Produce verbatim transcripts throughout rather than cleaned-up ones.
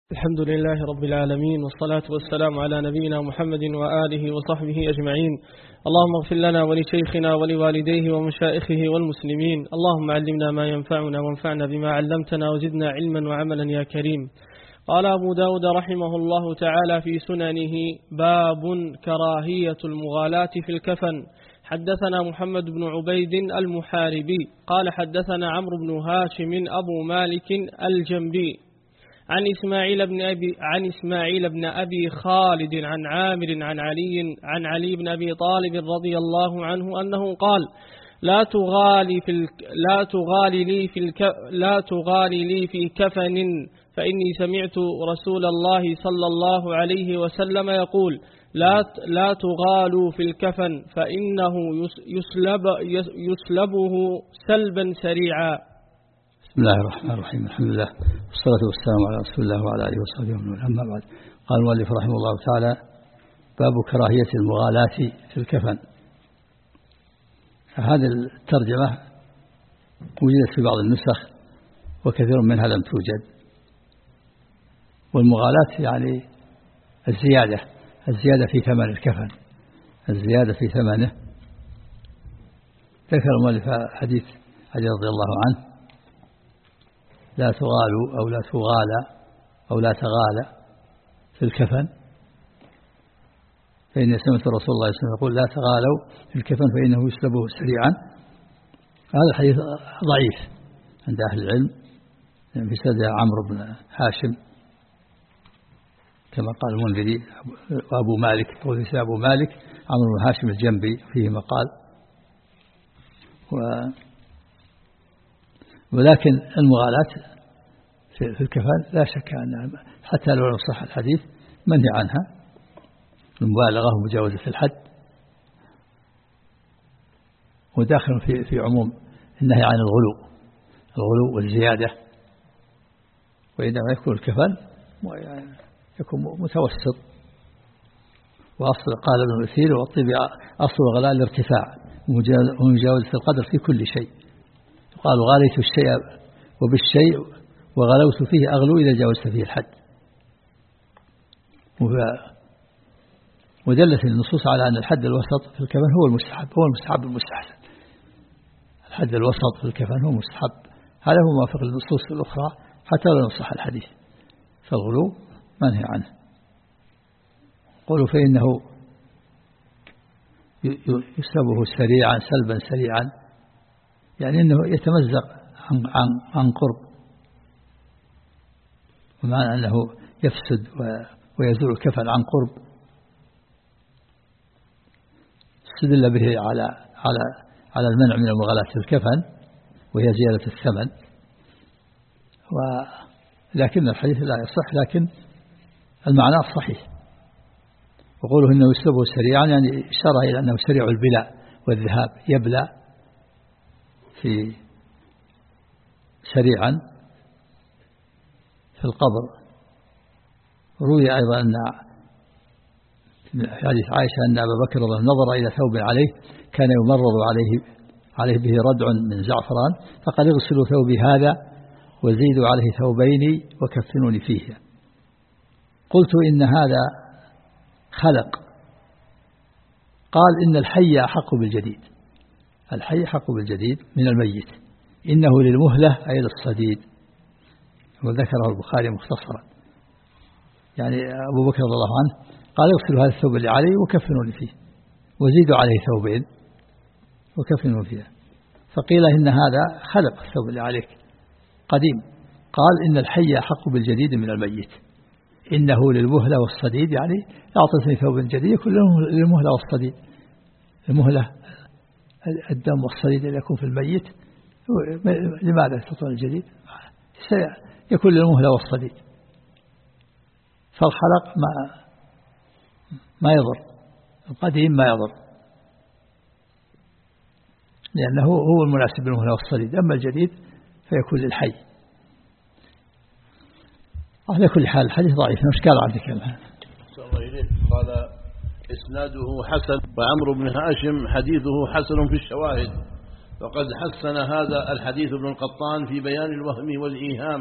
الحمد لله رب العالمين، والصلاة والسلام على نبينا محمد وآله وصحبه أجمعين. اللهم اغفر لنا ولشيخنا ولوالديه ومشائخه والمسلمين. اللهم علمنا ما ينفعنا وانفعنا بما علمتنا وزدنا علما وعملا يا كريم. قال أبو داود رحمه الله تعالى في سننه: باب كراهية المغالاة في الكفن. حدثنا محمد بن عبيد المحاربي قال حدثنا عمرو بن هاشم أبو مالك الجنبي عن إسماعيل بن أبي عن إسماعيل بن أبي خالد عن عامر عن علي عن علي بن أبي طالب رضي الله عنه أنه قال: لا تغالي في الك لا تغالي لي في الك لا تغالي لي في كفن، فإني سمعت رسول الله صلى الله عليه وسلم يقول: لا لا تغالوا في الكفن فإنه يسلب يسلبه سلبا سريعا. بسم الله الرحمن الرحيم. الحمد لله والصلاة والسلام على رسول الله وعلى آله وصحبه ومن أما بعد. قال المؤلف رحمه الله تعالى: باب كراهية المغالاة في الكفن. هذه الترجمة وجدت في بعض النسخ وكثير منها لم توجد. والمغالاة يعني الزيادة الزيادة في ثمن الكفن، الزيادة في ثمنه. ذكر المؤلف حديث علي رضي الله عنه: لا تغالوا أو لا تغالى أو لا تغالى في الكفن، فإن سمعت رسول الله صلى الله عليه وسلم يقول: لا تغالوا في الكفن فإنه يسلبه سريعا. هذا الحديث ضعيف عند أهل العلم، في سنده عمرو بن هاشم كما قال المنذري، وأبو مالك وذي أبو مالك عمرو بن هاشم الجنبي فيه مقال. و ولكن المغالاة في الكفن لا شك أنها حتى لو لم صح الحديث منهي عنها، المبالغة ومجاوزة الحد، وداخل في في عموم النهي عن الغلو الغلو والزيادة. وإنما يكون الكفن يكون متوسط. وأصل قال ابن الأثير: والطيب أصل الغلاء الارتفاع ومجاوزة القدر في كل شيء. قال: غاليت الشيء وبالشيء وغلوت فيه أغلو إذا جاوزت فيه الحد. ودلت النصوص على أن الحد الوسط في الكفن هو المستحب هو المستحب المستحسن. الحد الوسط في الكفن هو مستحب، هذا هو موافق للنصوص الأخرى حتى لو نصح الحديث. فالغلو منهي عنه. قولوا فإنه يسلبه سريعا سلبا سريعا، يعني أنه يتمزق عن, عن, عن قرب، ومعنى أنه يفسد ويزول الكفن عن قرب. استدل به على على على المنع من المغالاة في الكفن، وهي زيادة الثمن. ولكن الحديث لا يصح، لكن المعنى صحيح. وقوله إنه يسلبه سريعا يعني إشارة إلى أنه سريع البلاء والذهاب، يبلى في سريعا في القبر. روي أيضا أن في حديث عائشة أن أبا بكر رضي الله عنه نظر إلى ثوب عليه كان يمرض عليه عليه به ردع من زعفران، فقال: اغسلوا ثوبي هذا وزيدوا عليه ثوبين وكفنوني فيه. قلت: إن هذا خلق. قال: إن الحي أحق بالجديد، الحي أحق بالجديد من الميت، إنه للمهلة أي للصديد. وذكره البخاري مختصرا، يعني أبو بكر رضي الله عنه قال: اغسلوا هذا الثوب اللي عليه وكفنوني فيه وزيدوا عليه ثوبين وكفنوا فيه. فقيل: إن هذا خلق الثوب اللي عليك قديم. قال: إن الحي أحق بالجديد من الميت، إنه للمهلة والصديد، يعني أعطتني ثوب جديد يكون للمهلة والصديد. المهلة الدم والصديد اللي يكون في الميت، لماذا تعطون الجديد؟ يكون للمهلة والصديد. فالخلق ما ما يضر، القديم ما يضر، لأنه هو المناسب للمهلة والصديد. أما الجديد فيكون للحي. على كل حال الحديث ضعيف. مش قال عندك كلام؟ قال: إسناده حسن، وعمرو بن هاشم حديثه حسن في الشواهد، وقد حسن هذا الحديث ابن القطان في بيان الوهم والإيهام،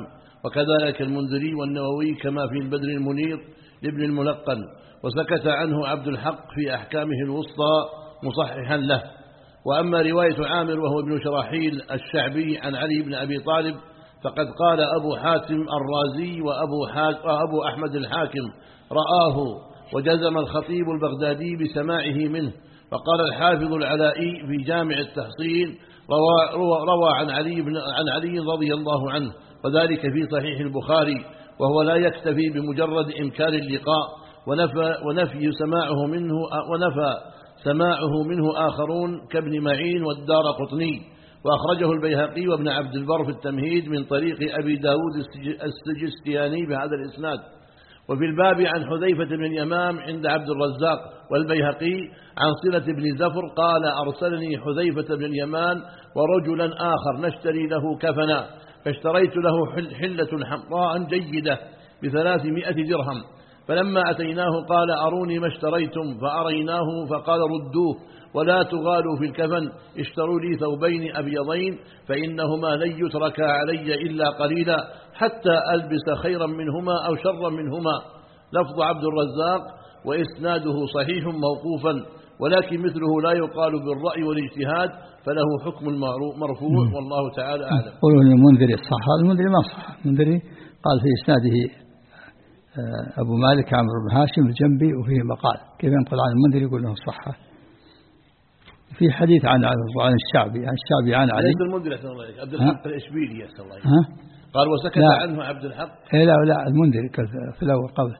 وكذلك المنذري والنووي كما في البدر المنير لابن الملقن، وسكت عنه عبد الحق في أحكامه الوسطى مصححا له. وأما رواية عامر وهو ابن شراحيل الشعبي عن علي بن أبي طالب فقد قال أبو حاتم الرازي وأبو, وأبو أحمد الحاكم رآه، وجزم الخطيب البغدادي بسماعه منه. وقال الحافظ العلائي في جامع التحصيل روى, روى, روى عن, علي بن عن علي رضي الله عنه، وذلك في صحيح البخاري، وهو لا يكتفي بمجرد إمكان اللقاء ونفى, ونفي سماعه منه ونفى سماعه منه آخرون كابن معين والدار قطني. وأخرجه البيهقي وابن عبد البر في التمهيد من طريق أبي داود السجستياني بهذا الإسناد. وفي الباب عن حذيفة بن اليمان عند عبد الرزاق والبيهقي عن صلة بن زفر قال أرسلني حذيفة بن اليمان ورجلا آخر نشتري له كفنا، فاشتريت له حلة حمراء جيدة بثلاثمائة درهم، فلما أتيناه قال أروني ما اشتريتم، فأريناه فقال ردوه ولا تغالوا في الكفن، اشتروا لي ثوبين أبيضين فإنهما لن يتركا علي إلا قليلا حتى ألبس خيرا منهما أو شرا منهما. لفظ عبد الرزاق وإسناده صحيح موقوفا، ولكن مثله لا يقال بالرأي والاجتهاد، فله حكم مرفوع والله تعالى أعلم. قولوا المنذري الصحة، المنذري ما صح، المنذري قال في إسناده أبو مالك عمرو بن هاشم الجنبي وفيه مقال، كيف ينقل عن المنذري يقول له صحة. في حديث عن عن الشعبي عن الشعبي عن علي. ليس المنذري أحسن الله عليك، عبد الحق الإشبيلي أحسن الله عليك. قال وسكت لا. عنه عبد الحق. إيه لا لا المنذري في الأول قبل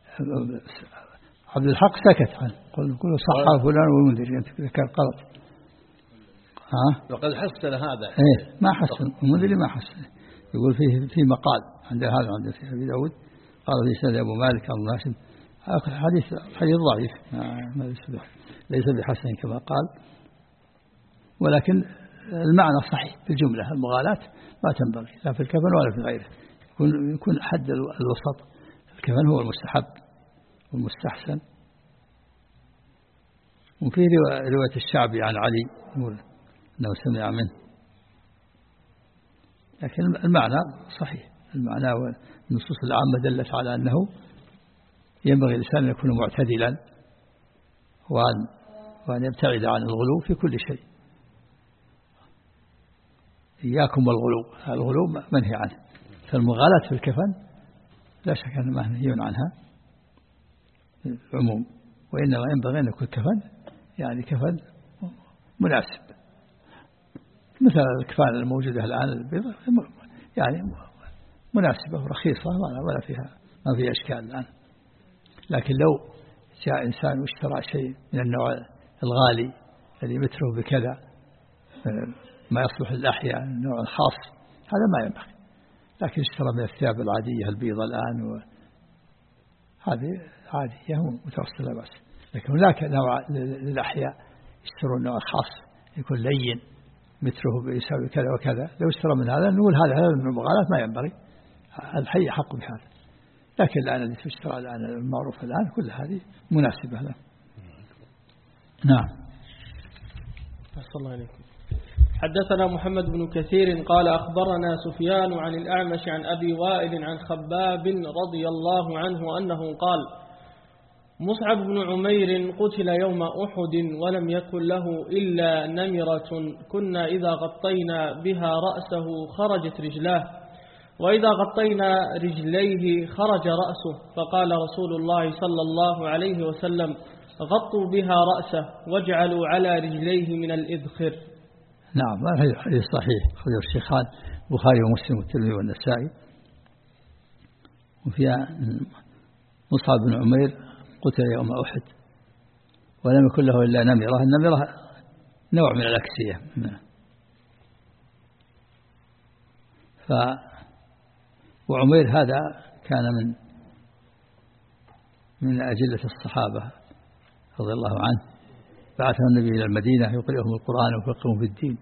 عبد الحق سكت عنه، قل صحة فلان والمنذري أنت كان غلط. ها وقد حسن هذا. إيه ما حسن المنذري ما حسن، يقول فيه في مقال عند هذا عند أبي داود قال في سنة أبو مالك عن هاشم حديث حديث ضعيف ليس بحسن كما قال، ولكن المعنى صحيح بالجملة. المغالاة ما تنبغي لا في الكفن ولا في غيره، يكون يكون حد الوسط. الكفن هو المستحب والمستحسن. وفي رواية الشعبي عن علي يقول أنه سمع منه، لكن المعنى صحيح. المعنى والنصوص العامة دلت على أنه ينبغي الإنسان أن يكون معتدلا وأن, وأن يبتعد عن الغلو في كل شيء. إياكم والغلو، الغلو منهي عنه. فالمغالاة في الكفن لا شك أنها منهي عنها العموم، وإنما ينبغي أن يكون كفن يعني كفن مناسب، مثل الكفان الموجودة الآن البيضاء يعني مناسبة ورخيصة ولا فيها ما فيها إشكال الآن. لكن لو جاء إنسان واشترى شيء من النوع الغالي الذي متره بكذا ما يصلح للأحياء النوع الخاص هذا ما ينبغي، لكن اشترى من الثياب العادية البيضة الآن هذه عادية متوسطة بس. لكن هناك نوع للأحياء يشترون النوع الخاص يكون لين متره يساوي كذا وكذا، لو اشترى من هذا نقول هذا هذا من المغالاة ما ينبغي، الحي حق بهذا. لكن الآن الذي تشترى الآن المعروف الآن كل هذه مناسبة له. نعم. أحسن الله عليكم. حدثنا محمد بن كثير قال أخبرنا سفيان عن الأعمش عن أبي وائل عن خباب رضي الله عنه أنه قال مصعب بن عمير قتل يوم أحد ولم يكن له إلا نمرة كنا إذا غطينا بها رأسه خرجت رجلاه، وإذا غطينا رجليه خرج رأسه، فقال رسول الله صلى الله عليه وسلم غطوا بها رأسه واجعلوا على رجليه من الإذخر. نعم هذا حديث صحيح أخرجه الشيخان البخاري ومسلم والترمذي والنسائي. وفيها مصعب بن عمير قتل يوم أحد ولم يكن له إلا نمرة. النمرة نوع من الأكسية. ف وعمير هذا كان من من أجلة الصحابة رضي الله عنه، بعثه النبي إلى المدينة يقرئهم القرآن ويفقههم في الدين.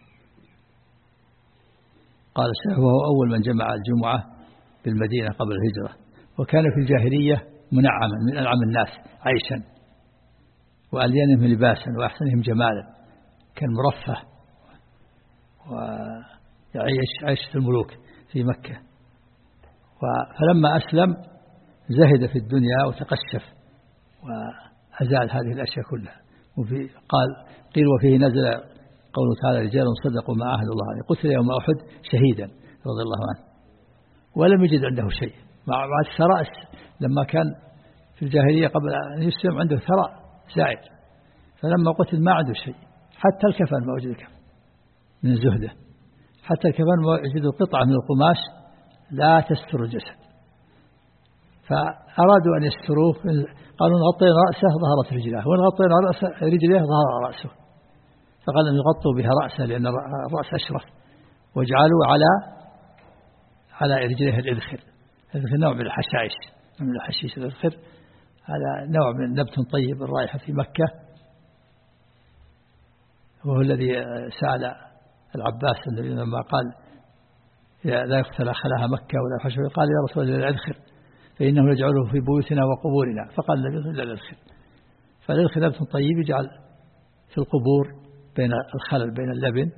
قال وهو أول من جمع الجمعة بالمدينة قبل الهجرة، وكان في الجاهلية منعما من أنعم الناس عيشا وألينهم لباسا وأحسنهم جمالا، كان مرفه ويعيش عيشة الملوك في مكة، فلما أسلم زهد في الدنيا وتقشف وأزال هذه الأشياء كلها. وفي قال قيل وفيه نزل قوله تعالى رجال صدقوا ما عاهدوا الله عليه قتل يوم أحد شهيدا رضي الله عنه ولم يجد عنده شيء مع الثراء. لما كان في الجاهلية قبل أن يسلم عنده ثراء زائد، فلما قتل ما عنده شيء، حتى الكفن ما وجد الكفن من زهده، حتى الكفن ما وجد قطعة من القماش لا تستر الجسد، فأرادوا أن يستروه قالوا نغطينا رأسه ظهرت رجلاه، وإن غطينا رأسه رجليه ظهر رأسه، فقال أن يغطوا بها رأسه لأن الرأس أشرف، وجعلوا على على رجليه الإذخر. الإذخر نوع من الحشائش، من الحشيش. الإذخر هذا نوع من نبت طيب الرائحة في مكة، وهو الذي سأل العباس النبي لما قال لا يقتل خلاها مكة ولا حشو، قال يا رسول الله الإذخر فإنه يجعله في بيوتنا وقبورنا، فقال النبي لا الإذخر. فالإذخر نبت طيب يجعل في القبور بين الخلل بين اللبن،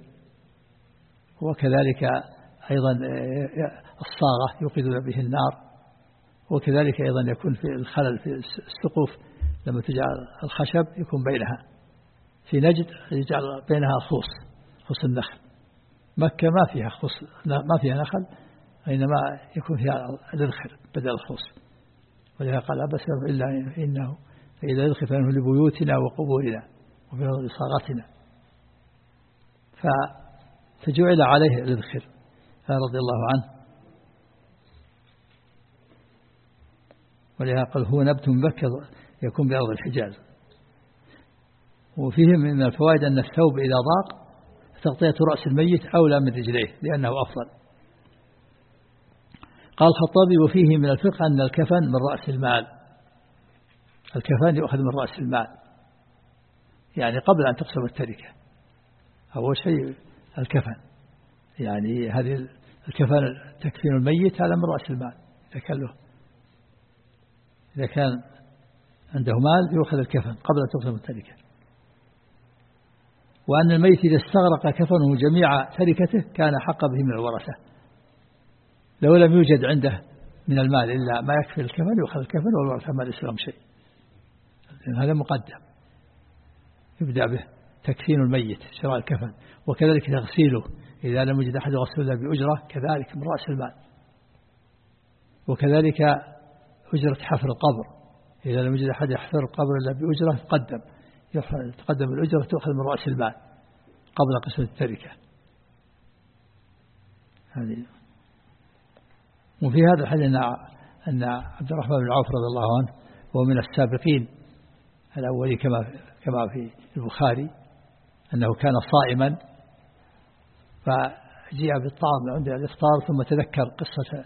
وكذلك أيضا الصاغة يوقدون به النار، وكذلك أيضا يكون في الخلل في السقوف لما تجعل الخشب يكون بينها. في نجد يجعل بينها خوص، خوص النخل. مكة ما فيها خوص، ما فيها نخل، إنما يكون فيها الإذخر بدل الخوص، ولهذا قال أبس إلا إنه فإذا يدخل فإنه لبيوتنا وقبورنا وفيه لصاغتنا، فجعل عليه الإذخر رضي الله عنه. ولهذا قال هو نبت مبكر يكون بأرض الحجاز. وفيه من الفوائد أن الثوب إذا ضاق تغطية رأس الميت أولى من رجليه لأنه أفضل. قال الخطابي وفيه من الفقه أن الكفن من رأس المال، الكفن يؤخذ من رأس المال، يعني قبل أن تقسم التركة. أول شيء الكفن، يعني هذه الكفن تكفين الميت هذا من رأس المال إذا كان له، إذا كان عنده مال يؤخذ الكفن قبل أن تقسم التركة. وأن الميت إذا استغرق كفنه جميع تركته كان حق به من الورثة، لو لم يوجد عنده من المال إلا ما يكفي الكفن يؤخذ الكفن والورثة ما ليس لهم شيء، هذا مقدم يبدأ به تكفين الميت شراء الكفن، وكذلك تغسيله إذا لم يجد أحد غسله بأجرة كذلك من رأس المال، وكذلك أجرة حفر القبر إذا لم يجد أحد يحفر القبر إلا بأجرة تقدم تقدم الأجرة تأخذ من رأس المال قبل قسمة التركة. هذه. وفي هذا الحديث أن عبد الرحمن بن عوف رضي الله عنه هو من السابقين الأولي كما كما في البخاري أنه كان صائما فجاء بالطعام عند الإفطار ثم تذكر قصة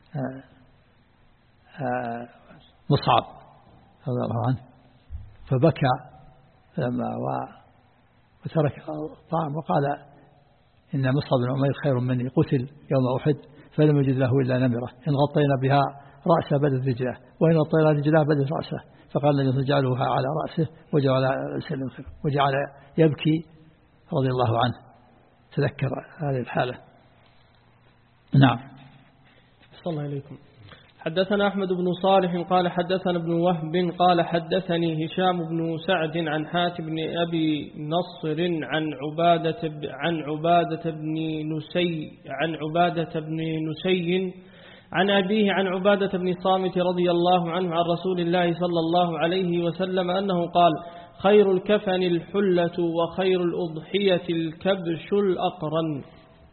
مصعب رضي الله عنه فبكى لما وترك الطعام وقال إن مصعب بن عمير خير مني قتل يوم أحد فلم يجد له إلا نمرة إن غطينا بها رأسه بدت رجله وإن غطينا رجله بدت رأسه، فقال النبي جعلوها على رأسه وجعل وجعل يبكي رضي الله عنه. تذكر هذه الحالة. نعم. صلى الله عليكم. حدثنا أحمد بن صالح قال حدثنا ابن وهب قال حدثني هشام بن سعد عن حاتم بن أبي نصر عن عبادة عن عبادة بن نسي عن عبادة بن نسي عن أبيه عن عبادة بن صامت رضي الله عنه عن رسول الله صلى الله عليه وسلم أنه قال خير الكفن الحلة وخير الأضحية الكبش الأقرن.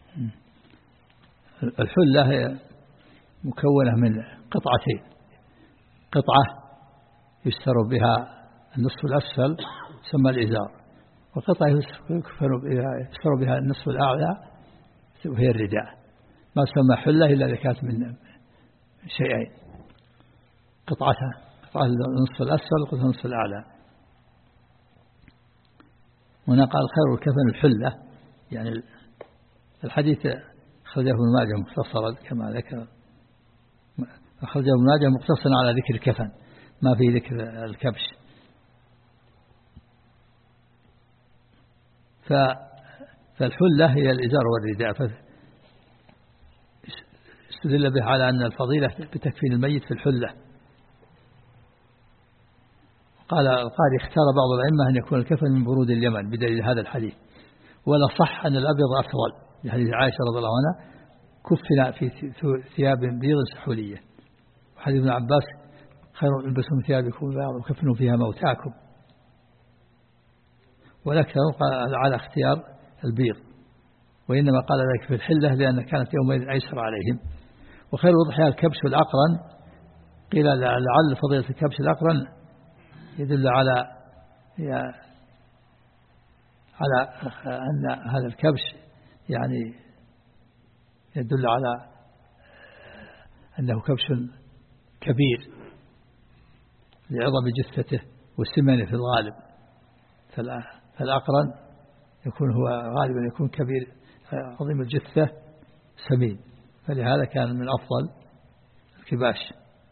الحلة هي مكونة من قطعتين، قطعة يستر بها النصف الأسفل ثم الإزار، وقطعة يستر بها النصف الأعلى وهي الرداء. ما سمى حلة إلا إذا كانت من شيئين، قطعتها قطعة النصف الأسفل وقطعة النصف الأعلى. هنا قال خير الكفن الحلة، يعني الحديث خرجه ابن ماجه مختصرا كما ذكر، أخرجه ابن ماجه مقتصرا على ذكر الكفن ما في ذكر الكبش. فالحلة هي الإزار والرداء، استدل به على أن الفضيلة بتكفين الميت في الحلة. قال القاري اختار بعض الأئمة أن يكون الكفن من برود اليمن بدليل هذا الحديث، ولا صح أن الأبيض أفضل لحديث عائشة رضي الله عنها كفن في ثياب بيض سحولية، وحديث ابن عباس خير البسوا من ثيابكم وكفنوا فيها موتاكم، والأكثر قال على اختيار البيض، وإنما قال ذلك في الحلة لأن كانت يومئذ أيسر عليهم. وخير الأضحية الكبش والأقرن، قيل لعل فضيلة الكبش الأقرن يدل على على أن هذا الكبش يعني يدل على أنه كبش كبير لعظم جثته والسمن في الغالب، فالأقرن يكون هو غالبا يكون كبير عظيم الجثة سمين، فلهذا كان من أفضل الكباش.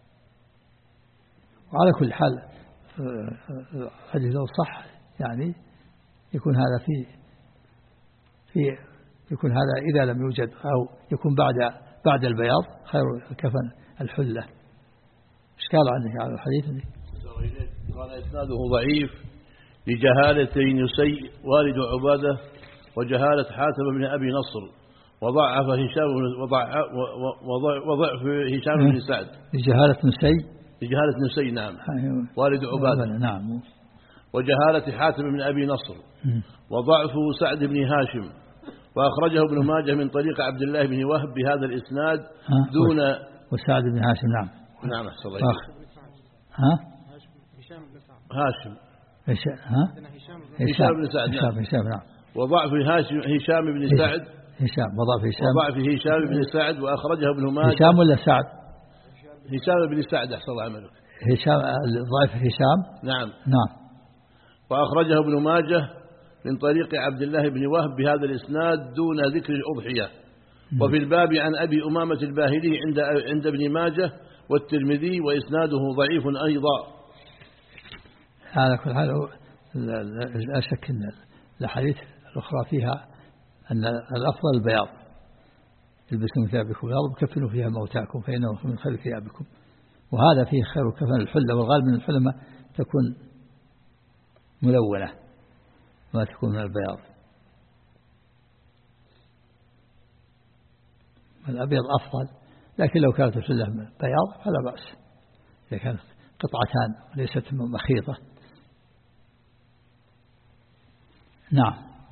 وعلى كل حال حديث لو صح يعني يكون هذا في في يكون هذا إذا لم يوجد أو يكون بعد بعد البياض خير الكفن الحلة. إشكال عنه على الحديث. قال إسناده ضعيف لجهالة نسي والد عبادة وجهالة حاتم بن أبي نصر، وضعف هشام وضعف هشام بن سعد. لجهالة نسي لجهالة نسي نعم والد عبادة نعم، وجهالة حاتم بن أبي نصر، وضعف سعد بن هاشم. وأخرجه ابن ماجه من طريق عبد الله بن وهب بهذا الإسناد دون وسعد بن هاشم. نعم نعم أحسن الله ها هاشم ها هشام بن سعد نعم هشام نعم. وضعف هاشم هشام بن سعد هشام وضعف هشام وضعف هشام بن سعد. وأخرجه ابن ماجه هشام ولا سعد؟ هشام بن سعد أحسن الله عملك. هشام ضعف هشام نعم نعم. وأخرجه ابن ماجه من طريق عبد الله بن وهب بهذا الإسناد دون ذكر الأضحية. وفي الباب عن أبي أمامة الباهلي عند عند ابن ماجه والترمذي، وإسناده ضعيف أيضا. على كل حال لا شك أن الحديث الأخرى فيها أن الأفضل البياض، البسوا من ثيابكم الأرض كفنوا فيها موتاكم فإنه من خير ثيابكم، وهذا فيه خير كفن الحلة، والغالب من الحلة تكون ملونة ما تكون من البياض. الأبيض أفضل، لكن لو كانت الحلة بياض فلا بأس إذا كانت قطعتان وليست مخيطة. نعم.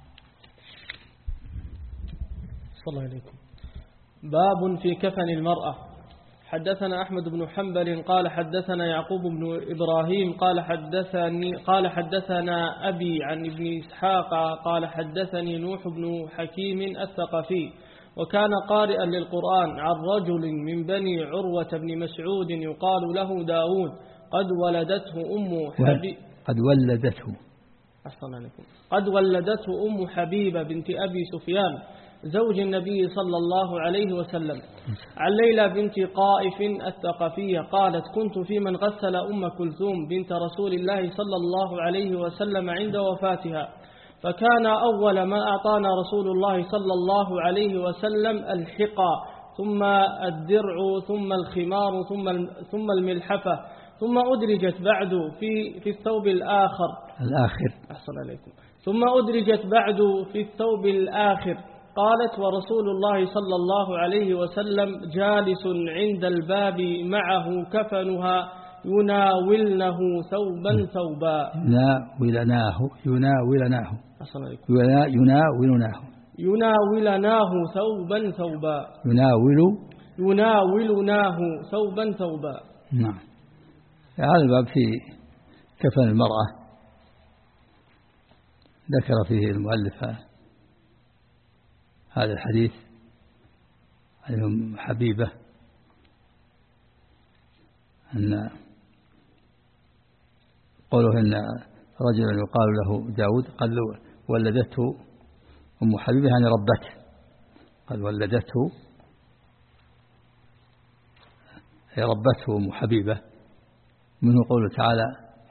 صلى الله عليكم. باب في كفن المرأة. حدثنا أحمد بن حنبل قال حدثنا يعقوب بن إبراهيم قال حدثني قال حدثنا أبي عن ابن إسحاق قال حدثني نوح بن حكيم الثقفي، وكان قارئا للقرآن عن رجل من بني عروة بن مسعود يقال له داود قد ولدته أم حبيب قد ولدته أحسن عليكم قد ولدته أم حبيبة بنت أبي سفيان زوج النبي صلى الله عليه وسلم عن ليلى بنت قائف الثقفية قالت كنت في من غسل أم كلثوم بنت رسول الله صلى الله عليه وسلم عند وفاتها، فكان أول ما أعطانا رسول الله صلى الله عليه وسلم الحقى ثم الدرع ثم الخمار ثم ثم الملحفة، ثم أدرجت بعد في في الثوب الآخر الآخر أحسن عليكم ثم أدرجت بعد في الثوب الآخر. قالت ورسول الله صلى الله عليه وسلم جالس عند الباب معه كفنها يناولنه ثوبا ثوبا يناولناه يناولناه أحسن عليكم يناولناه يناولناه ثوبا ثوبا يناول يناولناه ثوبا ثوبا. نعم. هذا الباب في كفن المرأة ذكر فيه المؤلف هذا الحديث عن أم حبيبة أن قوله أن رجلا يقال له داود قد ولدته أم حبيبة يعني ربته، قد ولدته هي ربته أم حبيبة، منه قوله تعالى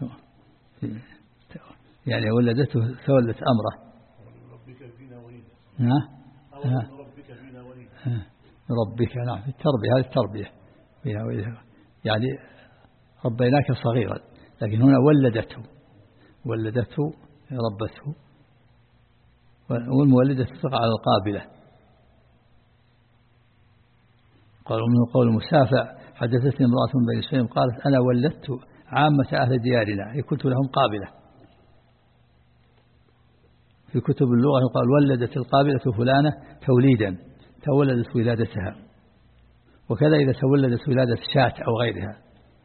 يعني ولدته ثولت أمره. ها؟ ربك. نعم في التربية، هذه التربية يعني ربيناك صغيرا، لكن هنا ولدته ولدته ربته، والمولدة تطلق على القابلة. قالوا منه قول مسافع حدثتني امرأة من بني سليم قالت أنا ولدت عامة أهل ديارنا، كنت لهم قابلة. في كتب اللغة يقال ولدت القابلة فلانة توليدا، تولدت ولادتها. وكذا إذا تولدت ولادة شاة أو غيرها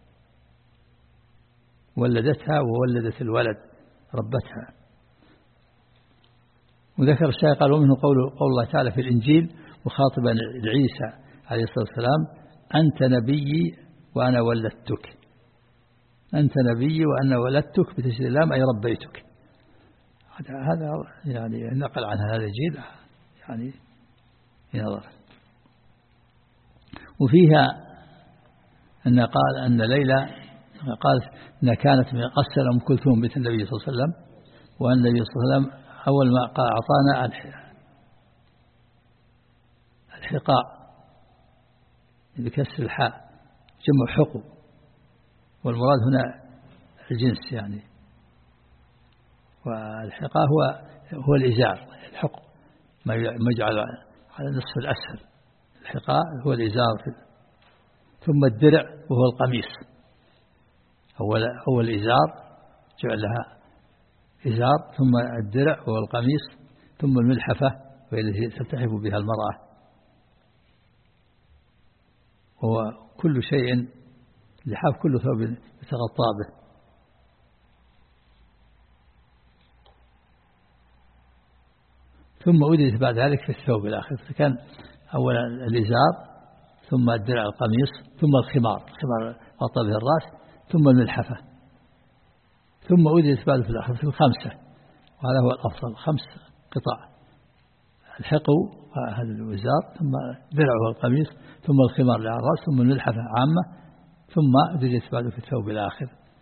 ولدتها وولدت الولد ربتها. وذكر الشيخ قال ومنه قول, قول الله تعالى في الإنجيل مخاطبا عيسى عليه الصلاة والسلام أنت نبيي وأنا ولدتك، أنت نبيي وأنا ولدتك بتشديد اللام أي ربيتك. هذا يعني نقل عنها هذا جيد يعني ينظر. وفيها أن قال أن ليلى قالت أنها كانت من قصة أم كلثوم بنت النبي صلى الله عليه وسلم، وأن النبي صلى الله عليه وسلم أول ما قال أعطانا الحقاء بكسر الحاء جمع حقو، والمراد هنا الجنس يعني. والحقاء هو هو الإزار، الحقو ما يجعل على النصف الأسفل، الحقاء هو الإزار، ثم الدرع وهو القميص. أول أول الإزار جعل لها إزار، ثم الدرع وهو القميص، ثم الملحفة وهي التي تلتحف بها المرأة. هو كل شيء لحاف كل ثوب يتغطى به. ثم أدرس بعد ذلك في الثوب الآخر، فكان أولا الإزار ثم الدرع القميص ثم الخمار، الخمار غطى به الرأس، ثم الملحفة، ثم أدرس بعد في الآخر في الخمسة، وهذا هو الأفضل، خمس قطع: الحقو هذا الوزار، ثم درعه القميص، ثم الخمار على الرأس، ثم الملحفة عامة، ثم أدرس بعد في الثوب الآخر.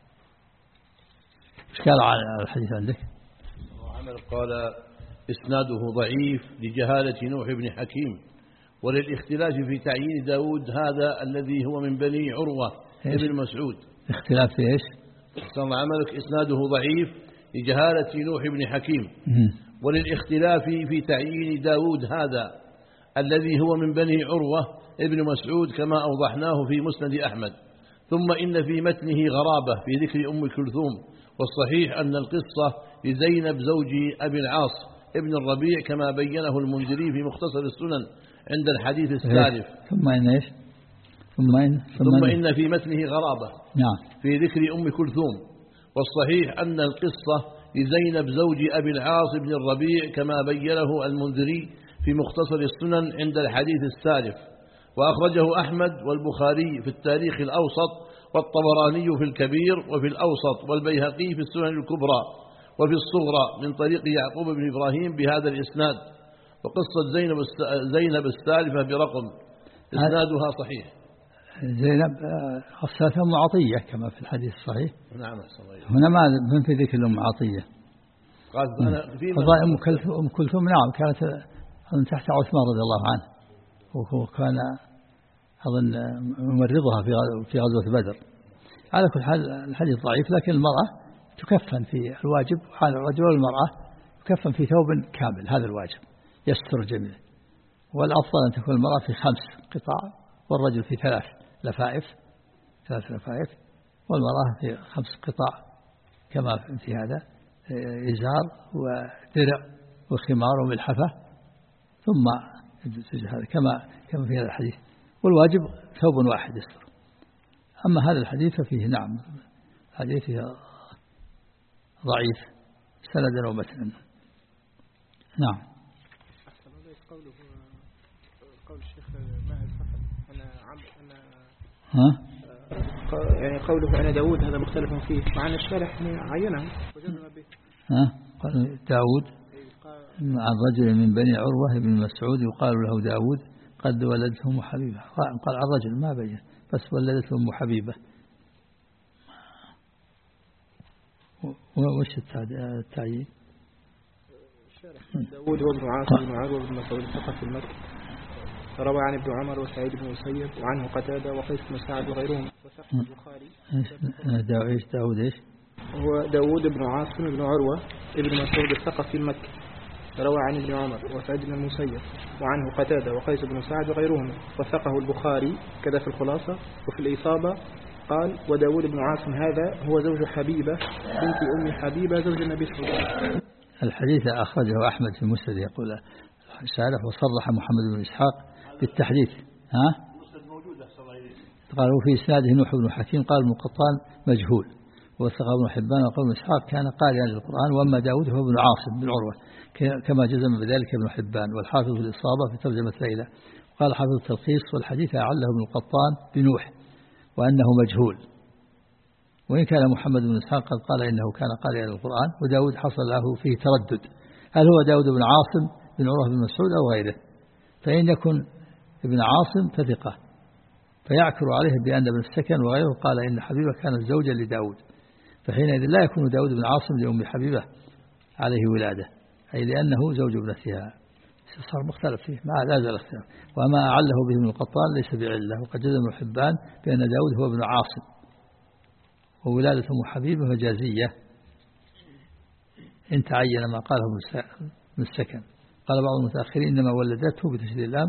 إيش قال على الحديث عندك؟ عمر قال إسناده ضعيف لجهالة نوح بن حكيم، وللاختلاف في تعيين داود هذا الذي هو من بني عروة ابن مسعود. اختلاف في إيش؟ أحسن الله عملك. إسناده ضعيف لجهالة نوح بن حكيم، وللاختلاف في تعيين داود هذا الذي هو من بني عروة ابن مسعود كما أوضحناه في مسند أحمد. ثم إن في متنه غرابة في ذكر أم كلثوم، والصحيح أن القصة لزينب زوج أبي العاص ابن الربيع كما بينه المنذري في مختصر السنن عند الحديث الثالث. ثم إن إيش؟ ثم إن, ثم ثم إن في متنه غرابة نعم في ذكر أم كلثوم، والصحيح أن القصة لزينب زوج أبي العاص بن الربيع كما بينه المنذري في مختصر السنن عند الحديث الثالث. وأخرجه أحمد والبخاري في التاريخ الأوسط، والطبراني في الكبير وفي الأوسط، والبيهقي في السنن الكبرى وفي الصغرى من طريق يعقوب بن إبراهيم بهذا الإسناد. وقصة زينب زينب السالفة برقم إسنادها صحيح. زينب خصتها أم عطية كما في الحديث الصحيح. نعم. هنا ما من في ذكر أم عطية. قال أنا في أم كلثوم أم كلثوم نعم كانت أظن تحت عثمان رضي الله عنه، وهو كان أظن ممرضها في في غزوة بدر. على كل حال الحديث ضعيف، لكن المرأة تكفن في الواجب، وعلى الرجل والمرأة تكفن في ثوب كامل، هذا الواجب يستر الجميع. والأفضل أن تكون المرأة في خمس قطع والرجل في ثلاث لفائف ثلاث لفائف والمرأة في خمس قطع كما في هذا: إزار ودرع وخمار وملحفة، ثم هذا كما كما في هذا الحديث. والواجب ثوب واحد يستر. أما هذا الحديث ففيه نعم حديث ضعيف سندا ومتنا. نعم. قوله قول الشيخ ماهر فقط أنا عم أنا ها يعني قوله أنا داود هذا مختلف فيه، مع أن الشارح عينه وجزم به. ها قال داود عن رجل من بني عروة بن مسعود يقال له داود قد ولدته أم حبيبة. قال عن رجل ما بين، بس ولدته أم حبيبة. وش التعيين؟ داود هو ابن عاص بن عروة بن مسعود فقط في المكة. روى عن ابن عمر وسعيد بن المسيب وعنه قتادة وقيس بن سعد وغيرهم. وثق البخاري. ايش داود ايش؟ هو داود بن عاصم بن عروة ابن مسعود الثقفي المكي. روى عن ابن عمر وسعيد بن المسيب وعنه قتادة وقيس بن سعد وغيرهم. وثقه البخاري كذا في الخلاصة. وفي الإصابة قال وداود بن عاصم هذا هو زوج حبيبة بنت أم حبيبة زوج النبي صلى الله عليه وسلم. الحديث أخرجه أحمد في المسند. يقول الشارح وصرح محمد بن إسحاق بالتحديث. ها؟ قال وفي إسناده نوح بن حكيم قال المقطان مجهول. وثقه ابن حبان وقال ابن إسحاق كان قارئا للقرآن. وأما داود هو ابن عاصم بن عروة كما جزم بذلك ابن حبان. والحافظ في الإصابة في ترجمة ليلى. قال حافظ التلخيص والحديث أعله ابن القطان بنوح وأنه مجهول. وإن كان محمد بن إسحاق قد قال إنه كان قارئا للقرآن. وداود حصل له فيه تردد هل هو داود بن عاصم بن عروة بن مسعود أو غيره. فإن يكن ابن عاصم فثقة فيعكر عليه بأن ابن السكن وغيره قال إن حبيبة كانت زوجا لداود. فحينئذ لا يكون داود بن عاصم لأم حبيبة عليه ولادة أي لأنه زوج ابنتها. صار مختلف فيه ما لا زال اختلاف. وما أعله به ابن القطان ليس بعلة. وقد جزم ابن حبان بأن داود هو ابن عاصم وولادة أم حبيبة مجازية إن تعين ما قاله ابن السكن. قال بعض المتأخرين إنما ولدته بتشديد اللام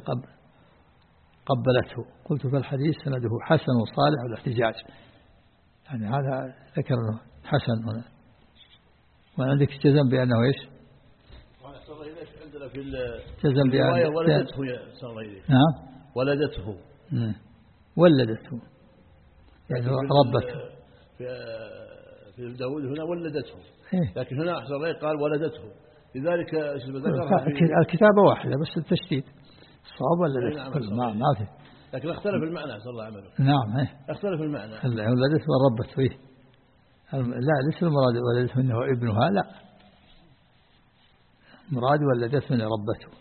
قبلته. قلت في الحديث سنده حسن وصالح والاحتجاج يعني هذا ذكر أنه حسن هنا. وعندك جزم بأنه إيش عندنا في جزم بأنه ولدته يا صغيري. نعم ولدته ولدته يعني ربته. في في داود هنا ولدته إيه؟ لكن هنا أحسن الله قال ولدته. لذلك الكتابة واحدة بس التشديد الصواب ولدته كل ما ما في لكن اختلف المعنى صلى الله عمله. نعم إيه؟ اختلف المعنى. ولدته وربته فيه لا ليس المراد ولدته انه ابنها لا مراد ولدته من ربته.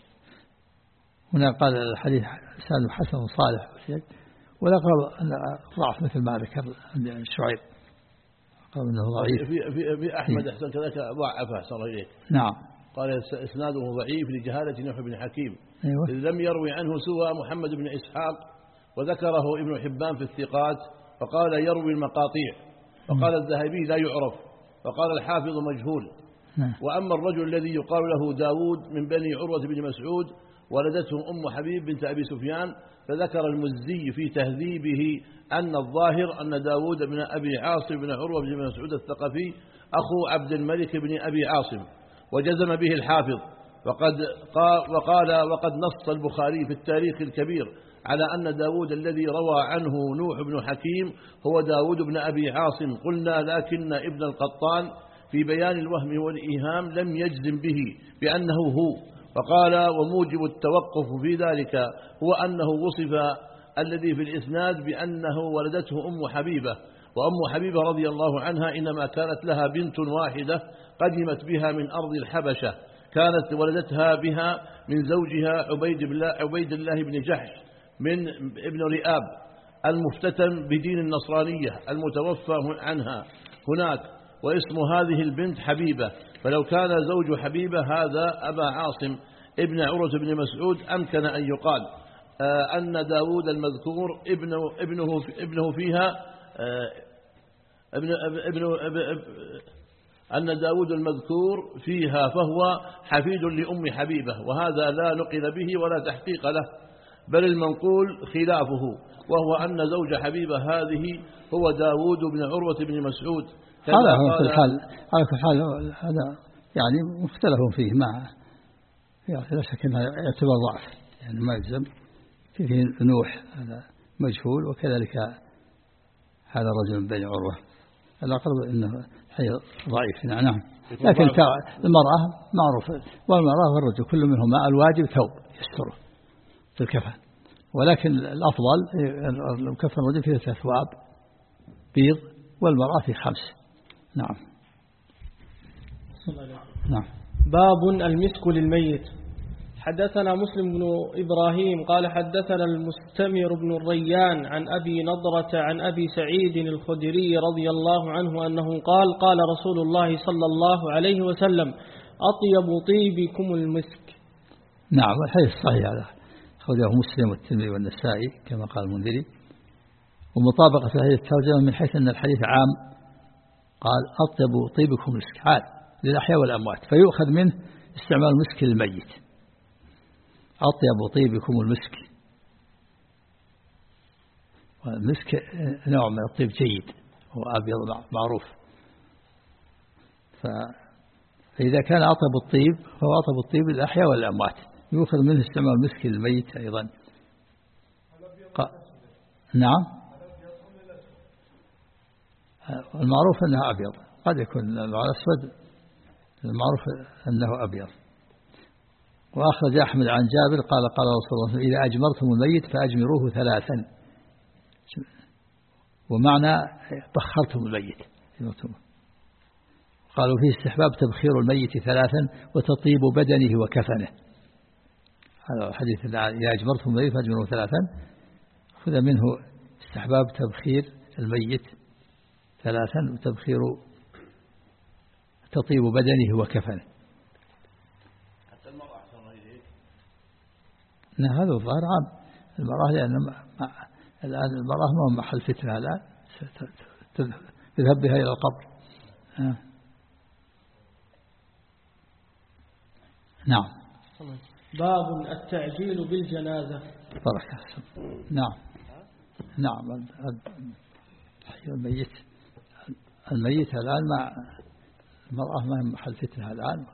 هنا قال الحديث سند حسن صالح ولا قال أن ضعف مثل ما ذكر شعيب قال انه ضعيف. في في في احمد احسن كذلك ضعفه صار اليك. نعم قال اسناده ضعيف لجهاله نوح بن حكيم. أيوة. إذ لم يروي عنه سوى محمد بن إسحاق وذكره ابن حبان في الثقات فقال يروي المقاطيع وقال الذهبي لا يعرف وقال الحافظ مجهول. وأما الرجل الذي يقال له داود من بني عروة بن مسعود ولدته أم حبيب بنت أبي سفيان فذكر المزي في تهذيبه أن الظاهر أن داود بن أبي عاصم بن عروة بن مسعود الثقفي أخو عبد الملك بن أبي عاصم وجزم به الحافظ. وقد وقال وقد نص البخاري في التاريخ الكبير على أن داود الذي روى عنه نوح بن حكيم هو داود بن أبي عاصم. قلنا لكن ابن القطان في بيان الوهم والإيهام لم يجزم به بأنه هو. وقال وموجب التوقف في ذلك هو أنه وصف الذي في الإسناد بأنه ولدته أم حبيبة. وأم حبيبة رضي الله عنها إنما كانت لها بنت واحدة قدمت بها من أرض الحبشة كانت ولدتها بها من زوجها عبيد الله, عبيد الله بن جحش من ابن رئاب المفتتن بدين النصرانية المتوفى عنها هناك واسم هذه البنت حبيبة. فلو كان زوج حبيبة هذا أبا عاصم ابن عروة بن مسعود أمكن أن يقال آه أن داود المذكور ابنه, ابنه, ابنه فيها آه ابن ابن ابن أن داود المذكور فيها فهو حفيد لأم حبيبة وهذا لا نقل به ولا تحقيق له بل المنقول خلافه وهو أن زوج حبيبة هذه هو داود بن عروة بن مسعود. هذا هو في الحال على كل حال هذا يعني مختلف فيه ما يعني لا شك أنه يعتبر ضعف يعني ما يجزم فيه نوح هذا مجهول وكذلك هذا رجل من بني عروة الأقرب أنه حي ضعيف. نعم لكن المرأة معروفة والمرأة والرجل كل منهما الواجب ثوب يستره في الكفن ولكن الأفضل لو كفن الرجل فيه ثلاث ثواب بيض والمرأة في خمس. نعم نعم. باب المسك للميت. حدثنا مسلم بن إبراهيم قال حدثنا المستمر بن الريان عن أبي نضرة عن أبي سعيد الخدري رضي الله عنه أنه قال قال رسول الله صلى الله عليه وسلم أطيب طيبكم المسك. نعم الحديث صحيح هذا أخرجه مسلم والترمذي والنسائي كما قال المنذري. ومطابقة في هذه الترجمة من حيث أن الحديث عام، قال أطيب طيبكم المسك عام للأحياء والأموات، فيؤخذ منه استعمال المسك للميت. أطيب طيبكم المسك، والمسك نوع من الطيب جيد وأبيض معروف، فإذا كان أطيب الطيب فهو أطيب الطيب للأحياء والأموات، يؤخذ منه استعمال المسك للميت أيضا. نعم، المعروف أنه أبيض، قد يكون الأسود، المعروف أنه أبيض. وأخرج أحمد عن جابر قال قال رسول الله إذا أجمرتم الميت فأجمروه ثلاثا، ومعنى طهرتم الميت. قالوا فيه استحباب تبخير الميت ثلاثا وتطيب بدنه وكفنه. هذا الحديث إذا أجمرتم الميت فأجمروه ثلاثا، خذ منه استحباب تبخير الميت ثلاثا وتبخير تطيب بدنه وكفنه. حتى المرأة أحسن إليك. نعم، هذا الظاهر عام المرأة، لأن الآن المرأة ما محل فتنة الآن، تذهب بها إلى القبر. آه. نعم. باب التعجيل بالجنازة. بركة. نعم نعم. الميت الميت الآن مع المرأة ما هي محل فتنة الآن.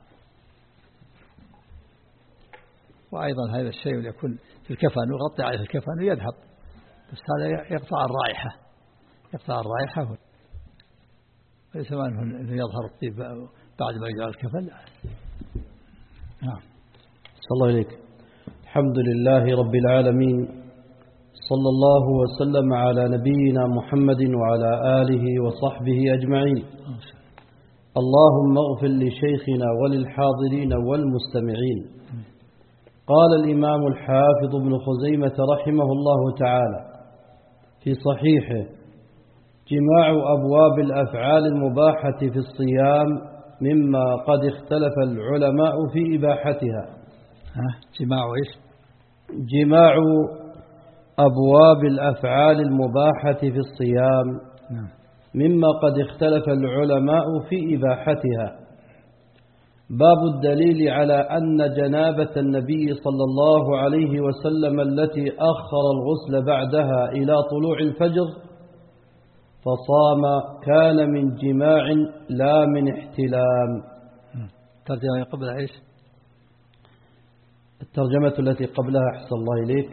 وأيضا هذا الشيء يكون في الكفن ويغطي عليه الكفن ويذهب، بس هذا يقطع الرائحة يقطع الرائحة وليس معنى أنه يظهر الطيب بعد ما يجعل الكفن. نعم. صلى الله عليك. الحمد لله رب العالمين، صلى الله وسلم على نبينا محمد وعلى آله وصحبه أجمعين. اللهم اغفر لشيخنا وللحاضرين والمستمعين. قال الإمام الحافظ ابن خزيمة رحمه الله تعالى في صحيحه: جماع أبواب الأفعال المباحة في الصيام مما قد اختلف العلماء في إباحتها. جماع إيش؟ جماع أبواب الأفعال المباحة في الصيام مما قد اختلف العلماء في إباحتها. باب الدليل على أن جنابة النبي صلى الله عليه وسلم التي أخر الغسل بعدها إلى طلوع الفجر فصام كان من جماع لا من احتلام. الترجمة قبلها إيش؟ الترجمة التي قبلها أحسن الله إليك: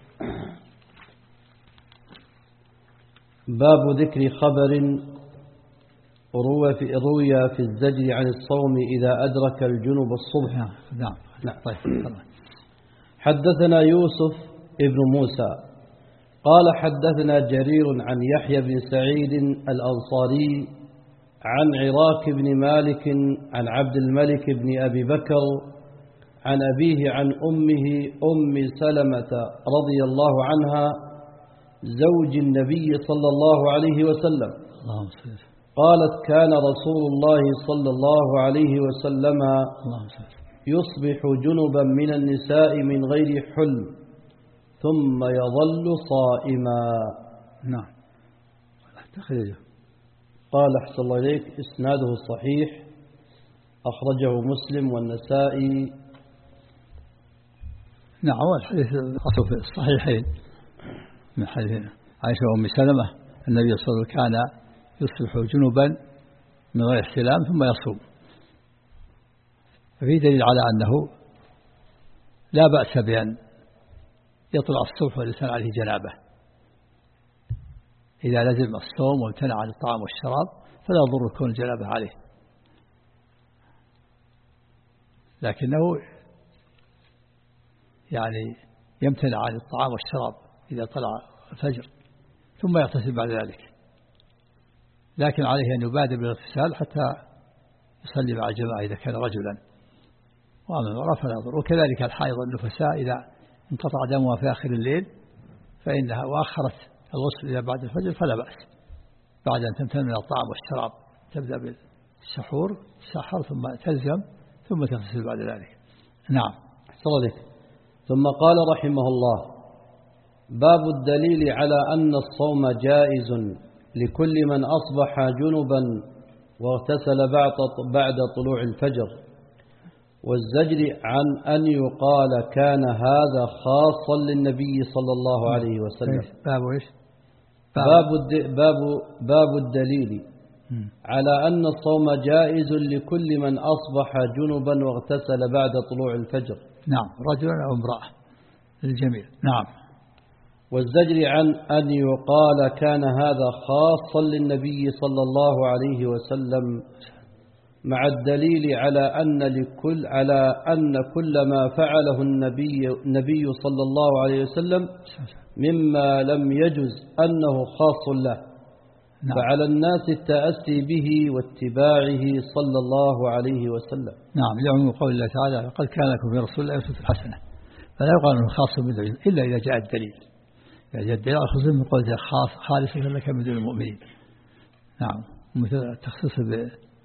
باب ذكر خبر روى في روي في الزجر عن الصوم إذا أدرك الجنب الصبح. نعم نعم. طيب. حدثنا يوسف ابن موسى قال حدثنا جرير عن يحيى بن سعيد الأنصاري عن عراك بن مالك عن عبد الملك بن أبي بكر عن أبيه عن أمه أم سلمة رضي الله عنها زوج النبي صلى الله عليه وسلم قالت: كان رسول الله صلى الله عليه وسلم يصبح جنبا من النساء من غير حلم ثم يظل صائما. نعم. قال أحسن الله إليك: إسناده صحيح، أخرجه مسلم والنسائي. نعم. والحديث أصل في الصحيحين من حديث عائشة وأم سلمة النبي صلى الله عليه وسلم كان يصبح جنبا من غير احتلام ثم يصوم. ففي دليل على أنه لا بأس بأن يطلع الصبح والإنسان عليه جنابه إذا لزم الصوم وامتنع عن الطعام والشراب، فلا يضر كون الجنابه عليه، لكنه يعني يمتنع عن الطعام والشراب إذا طلع الفجر ثم يغتسل بعد ذلك، لكن عليه أن يبادر بالاغتسال حتى يصلي مع الجماعة إذا كان رجلا، وأما المرأة فلا يضر. وكذلك الحائض النفساء إذا انقطع دمها في آخر الليل فإنها وأخرت الغسل إلى بعد الفجر فلا بأس، بعد أن تمتنع من الطعام والشراب تبدأ بالسحور تسحر ثم تلزم ثم تغتسل بعد ذلك. نعم. صلى الله. ثم قال رحمه الله: باب الدليل على أن الصوم جائز لكل من أصبح جنبا واغتسل بعد طلوع الفجر، والزجر عن أن يقال كان هذا خاصا للنبي صلى الله عليه وسلم. باب إيش؟ باب, باب, باب الدليل على أن الصوم جائز لكل من أصبح جنبا واغتسل بعد طلوع الفجر. نعم، رجل أو امرأة، للجميع. نعم. والزجر عن أن يقال كان هذا خاصا للنبي صلى الله عليه وسلم، مع الدليل على أن لكل على أن كل ما فعله النبي النبي صلى الله عليه وسلم مما لم يجز أنه خاص له. نعم. فعلى الناس التأسي به واتباعه صلى الله عليه وسلم. نعم، لعموم قول الله تعالى: قد كان لكم في رسول الله أسوة حسنة. فلا يقال أنه خاص بالدليل إلا إذا جاء الدليل. إذا جاء الدليل خصوصا من قوله خاص خالصا لك من دون المؤمنين. نعم، مثل التخصيص ب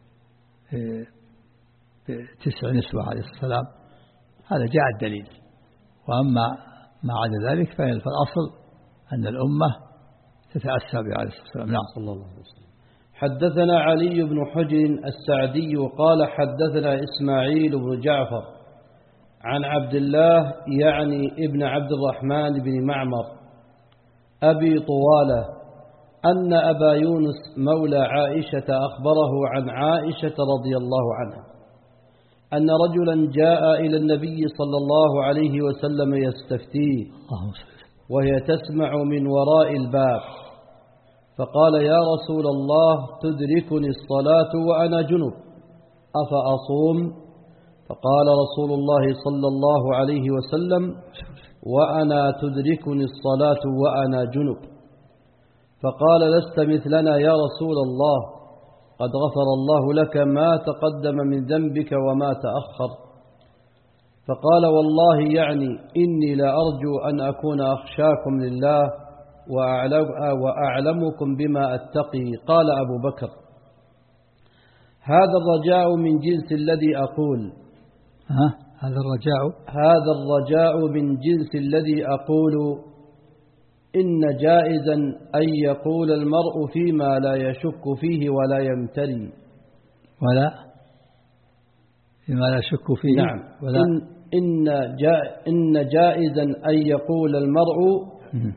بتسع نسوة عليه السلام، هذا جاء الدليل. وأما ما عدا ذلك فالأصل أن الأمة تتأسى به عليه السلام. نعم. صلى الله عليه وسلم. حدثنا علي بن حجر السعدي قال حدثنا إسماعيل بن جعفر عن عبد الله يعني ابن عبد الرحمن بن معمر أبي طوالة أن أبا يونس مولى عائشة أخبره عن عائشة رضي الله عنها أن رجلا جاء إلى النبي صلى الله عليه وسلم يستفتيه وهي تسمع من وراء الباب، فقال: يا رسول الله، تدركني الصلاة وأنا جنب، أفأصوم؟ فقال رسول الله صلى الله عليه وسلم: وأنا تدركني الصلاة وأنا جنب. فقال: لست مثلنا يا رسول الله، قد غفر الله لك ما تقدم من ذنبك وما تأخر. فقال: والله يعني إني لأرجو أن أكون أخشاكم لله وأعلم وأعلمكم بما أتقي. قال أبو بكر: هذا الرجاء من جنس الذي أقول. ها؟ هذا الرجاء هذا الرجاء من جنس الذي أقول إن جائزا أن يقول المرء فيما لا يشك فيه ولا يمتري. ولا فيما لا يشك فيه. نعم. ولا إن, إن, جا إن جائزا أن يقول المرء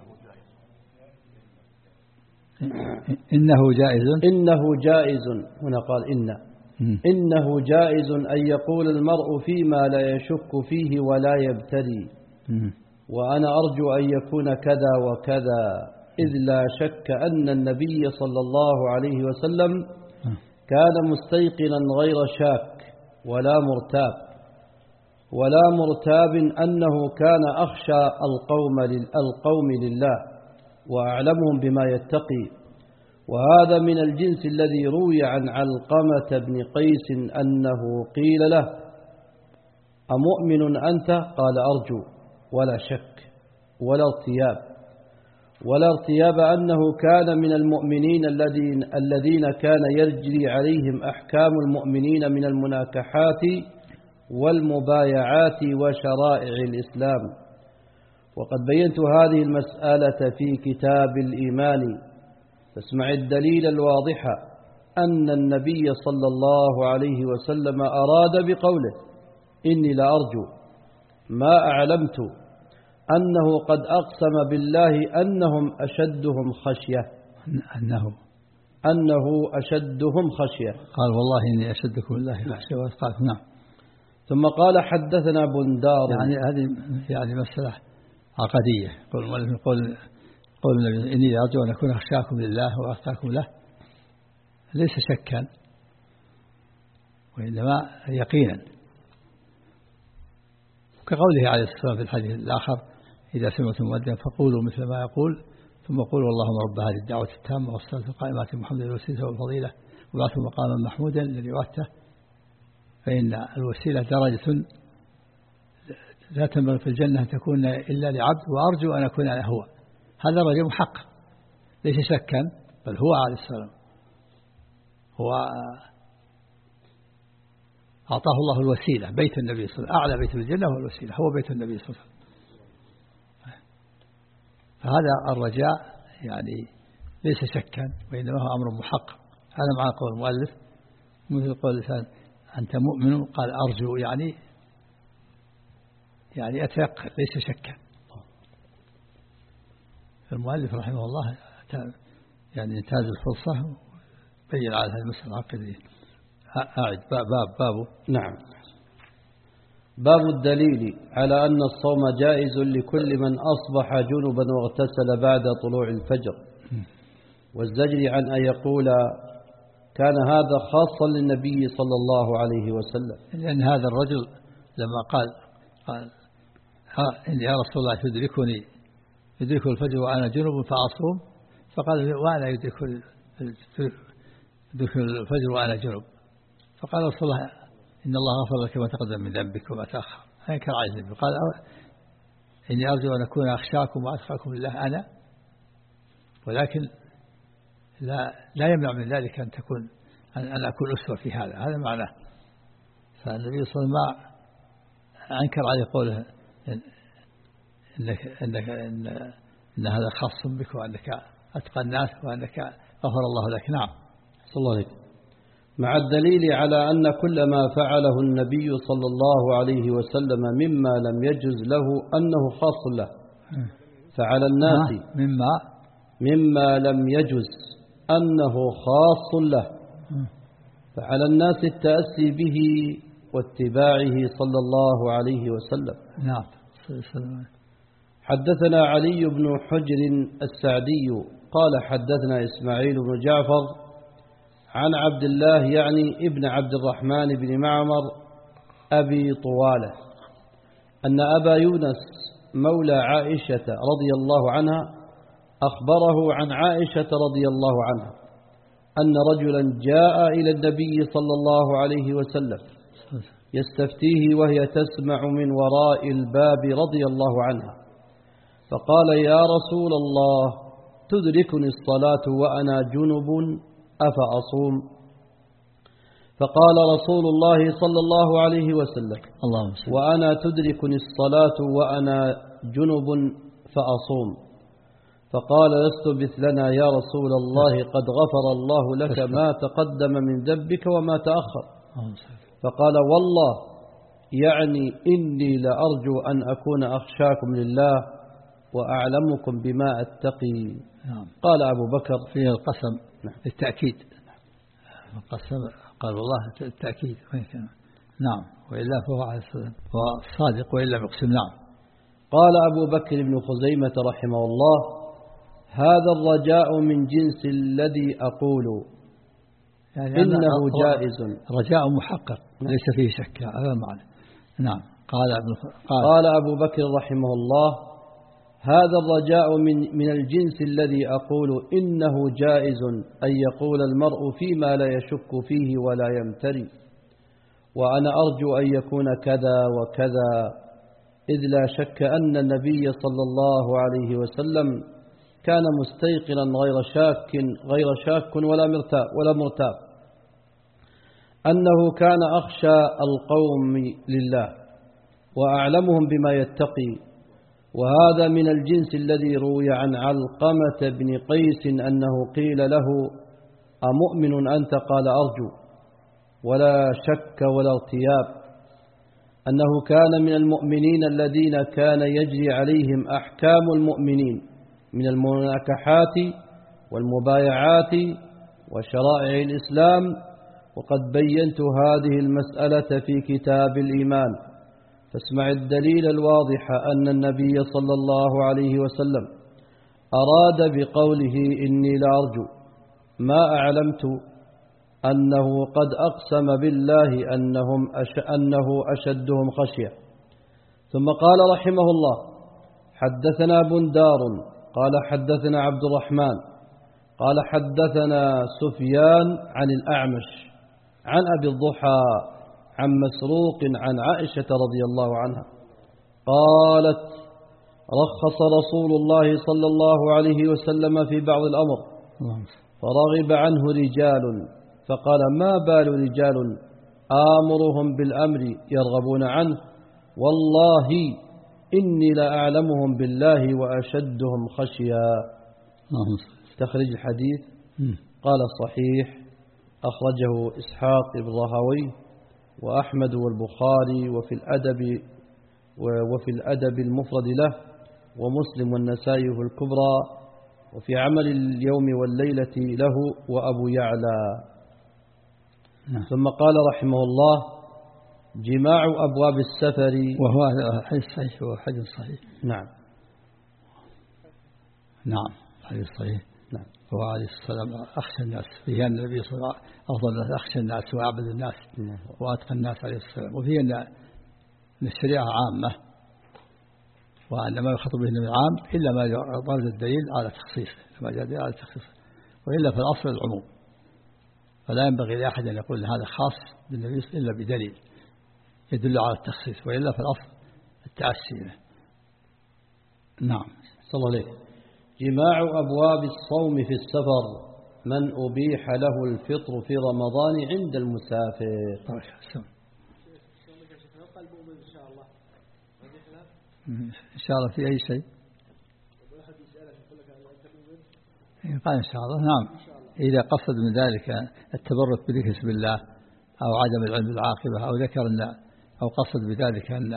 إنه جائز إنه جائز هنا قال إن إنه جائز أن يقول المرء فيما لا يشك فيه ولا يبتري، وأنا أرجو أن يكون كذا وكذا، إذ لا شك أن النبي صلى الله عليه وسلم كان مستيقنا غير شاك ولا مرتاب ولا مرتاب أنه كان أخشى القوم القوم لله وأعلمهم بما يتقي. وهذا من الجنس الذي روي عن علقمة بن قيس أنه قيل له: أمؤمن أنت؟ قال: أرجو، ولا شك ولا ارتياب ولا ارتياب أنه كان من المؤمنين الذين الذين كان يجري عليهم أحكام المؤمنين من المناكحات والمبايعات وشرائع الإسلام. وقد بينت هذه المسألة في كتاب الإيمان، فاسمع الدليل الواضح أن النبي صلى الله عليه وسلم أراد بقوله: إني لأرجو ما أعلمت أنه قد أقسم بالله أنهم أشدهم خشية أنه أنه أشدهم خشية قال: والله إني أشدكم بالله خشية. قال: نعم. ثم قال: حدثنا بندار. يعني هذه يعني مسألة عقدية. قول قول قول النبي: إني أرجو أن أكون أخشاكم لله وأتقاكم له، ليس شكا وإنما يقينا، كقوله عليه الصلاة والسلام في الحديث الآخر: إذا سمعتم مؤذنا فقولوا مثل ما يقول ثم قولوا اللهم رب هذه الدعوة التامة والصلاة القائمة محمد الوسيلة والفضيلة وبعثه مقاما محمودا الذي وعدته، فإن الوسيلة درجة لا تنبغي في الجنة تكون إلا لعبد، وأرجو أن أكون أنا هو. هذا رجل محقق ليس شكا، بل هو عليه السلام هو أعطاه الله الوسيلة، بيت النبي صلى الله عليه وسلم، أعلى بيت في الجنة هو الوسيلة، هو بيت النبي صلى الله عليه وسلم. فهذا الرجاء يعني ليس شكا وإنما هو أمر محقق. هذا مع قول المؤلف مثل قول الإنسان أنت مؤمن قال أرجو يعني يعني أتيقن ليس شكا. المؤلف رحمه الله يعني انتهز الفرصة بين على هذه المسألة العقدية. أعد باب باب بابه. نعم. باب الدليل على أن الصوم جائز لكل من أصبح جنبا واغتسل بعد طلوع الفجر، والزجر عن أن يقول كان هذا خاصا للنبي صلى الله عليه وسلم، لأن هذا الرجل لما قال قال إن يا رسول الله تدركني يدرك الفجر وأنا جنب فأصوم، فقال وأنا يدرك يدرك الفجر وأنا جنب، فقال رسول الله إن الله غفر لك ما تقدم من ذنبك وما تأخر، أنكر على ذنبك. قال إني أرجو أن أكون أخشاكم وأتقاكم لله أنا، ولكن لا لا يمنع من ذلك أن تكون أن أكون أسوة في هذا، هذا معناه. فالنبي صلى الله عليه وسلم أنكر عليه قوله إنك إنك إن, إن هذا خاص بك وأنك أتقى الناس وأنك غفر الله لك. نعم. صلى الله عليه وسلم. مع الدليل على أن كل ما فعله النبي صلى الله عليه وسلم مما لم يجز له أنه خاص له، فعلى الناس مما مما لم يجز أنه خاص له، فعلى الناس التأسي به واتباعه صلى الله عليه وسلم. نعم. حدثنا علي بن حجر السعدي قال حدثنا إسماعيل بن جعفر عن عبد الله يعني ابن عبد الرحمن بن معمر أبي طوالة أن أبا يونس مولى عائشة رضي الله عنها أخبره عن عائشة رضي الله عنها أن رجلا جاء إلى النبي صلى الله عليه وسلم يستفتيه وهي تسمع من وراء الباب رضي الله عنها، فقال يا رسول الله تدركني الصلاة وأنا جنب أفأصوم؟ فقال رسول الله صلى الله عليه وسلم وأنا تدركني الصلاة وأنا جنب فأصوم؟ فقال لست مثلنا يا رسول الله قد غفر الله لك ما تقدم من ذنبك وما تأخر. فقال والله يعني إني لأرجو أن أكون أخشاكم لله وأعلمكم بما أتقي. قال أبو بكر فيه القسم للتأكيد، القسم قال والله التأكيد. نعم. وإلا فهو عليه الصلاة هو صادق وإلا يقسم. نعم. قال أبو بكر بن خزيمة رحمه الله هذا الرجاء من جنس الذي أقول يعني إنه جائز، رجاء محقق ليس فيه شك، هذا المعنى. نعم. قال, قال, قال أبو بكر رحمه الله هذا الرجاء من, من الجنس الذي أقول إنه جائز أن يقول المرء فيما لا يشك فيه ولا يمتري، وأنا أرجو أن يكون كذا وكذا، إذ لا شك أن النبي صلى الله عليه وسلم كان مستيقنا غير شاك غير شاك ولا مرتاب ولا مرتاب أنه كان أخشى القوم لله وأعلمهم بما يتقي. وهذا من الجنس الذي روي عن علقمة بن قيس أنه قيل له أمؤمن أنت؟ قال أرجو، ولا شك ولا ارتياب أنه كان من المؤمنين الذين كان يجري عليهم أحكام المؤمنين من المناكحات والمبايعات وشرائع الإسلام، وقد بينت هذه المسألة في كتاب الإيمان. فاسمع الدليل الواضح أن النبي صلى الله عليه وسلم أراد بقوله إني لأرجو ما أعلمت أنه قد أقسم بالله أنهم أش أنه أشدهم خشية. ثم قال رحمه الله حدثنا بندار قال حدثنا عبد الرحمن قال حدثنا سفيان عن الأعمش عن أبي الضحى عن مسروق عن عائشة رضي الله عنها قالت رخص رسول الله صلى الله عليه وسلم في بعض الأمر فرغب عنه رجال، فقال ما بال رجال آمرهم بالأمر يرغبون عنه؟ والله إني لأعلمهم بالله وأشدهم خشيا. تخرج الحديث قال صحيح، أخرجه إسحاق بن راهويه وأحمد والبخاري وفي الأدب وفي الأدب المفرد له، ومسلم والنسائي في الكبرى، وفي عمل اليوم والليلة له وأبو يعلى. ثم قال رحمه الله: جماع أبواب السفر. وهو حديث صحيح، وهو حديث صحيح. نعم نعم حديث صحيح. نعم. هو عليه السلام أخشى الناس، فيه أن النبي صلى الله عليه وسلم أفضل الناس، أخشى الناس وأعبد الناس وأتقى الناس عليه السلام. وفيه أن الشريعة عامة، وأن ما يخاطب به النبي عام إلا ما ورد الدليل على تخصيصه، ما جاء الدليل على تخصيصه، وإلا في الأصل العموم، فلا ينبغي لأحد أن يقول هذا خاص بالنبي إلا بدليل يدل على التخصيص، وإلا في الأصل التعسي. نعم. صلى الله عليه. جماع أبواب الصوم في السفر، من أبيح له الفطر في رمضان عند المسافر. إن شاء الله في أي شيء قال إن شاء الله. نعم، إذا قصد من ذلك التبرك بذكر اسم الله أو عدم العلم بالعاقبة، أو ذكر أن أو قصد بذلك أن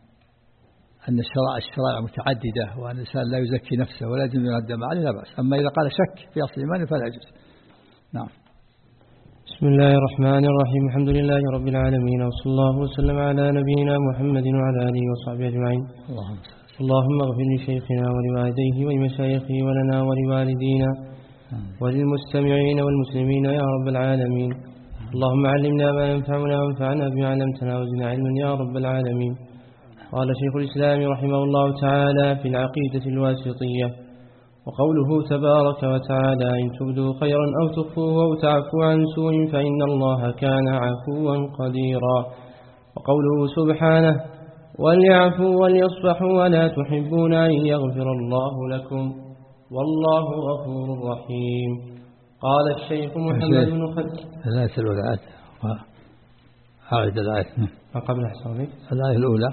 أن الشرائع الشرائع متعددة، وأن الإنسان لا يزكي نفسه ولا يجب أن يقدم عليه، لا بأس. أما إذا قال شك في أصل إيمانه فلا يجوز. نعم. بسم الله الرحمن الرحيم، الحمد لله رب العالمين، وصلى الله وسلم على نبينا محمد وعلى آله وصحبه أجمعين. اللهم اللهم اغفر لشيخنا ولوالديه ولمشايخه ولنا ولوالدينا وللمستمعين والمسلمين يا رب العالمين. اللهم علمنا ما ينفعنا وانفعنا بما علمتنا وزدنا علما يا رب العالمين. قال شيخ الإسلام رحمه الله تعالى في العقيدة الواسطية: وقوله تبارك وتعالى: إن تبدوا خيرا أو تخفوه أو تعفوا عن سوء فإن الله كان عفوا قديرا. وقوله سبحانه: وليعفوا وليصفحوا ولا تحبون أن يغفر الله لكم والله غفور رحيم. قال الشيخ محمد بن خلف. الآية الأولى أعد الآية قبل حسابك. الآية الأولى: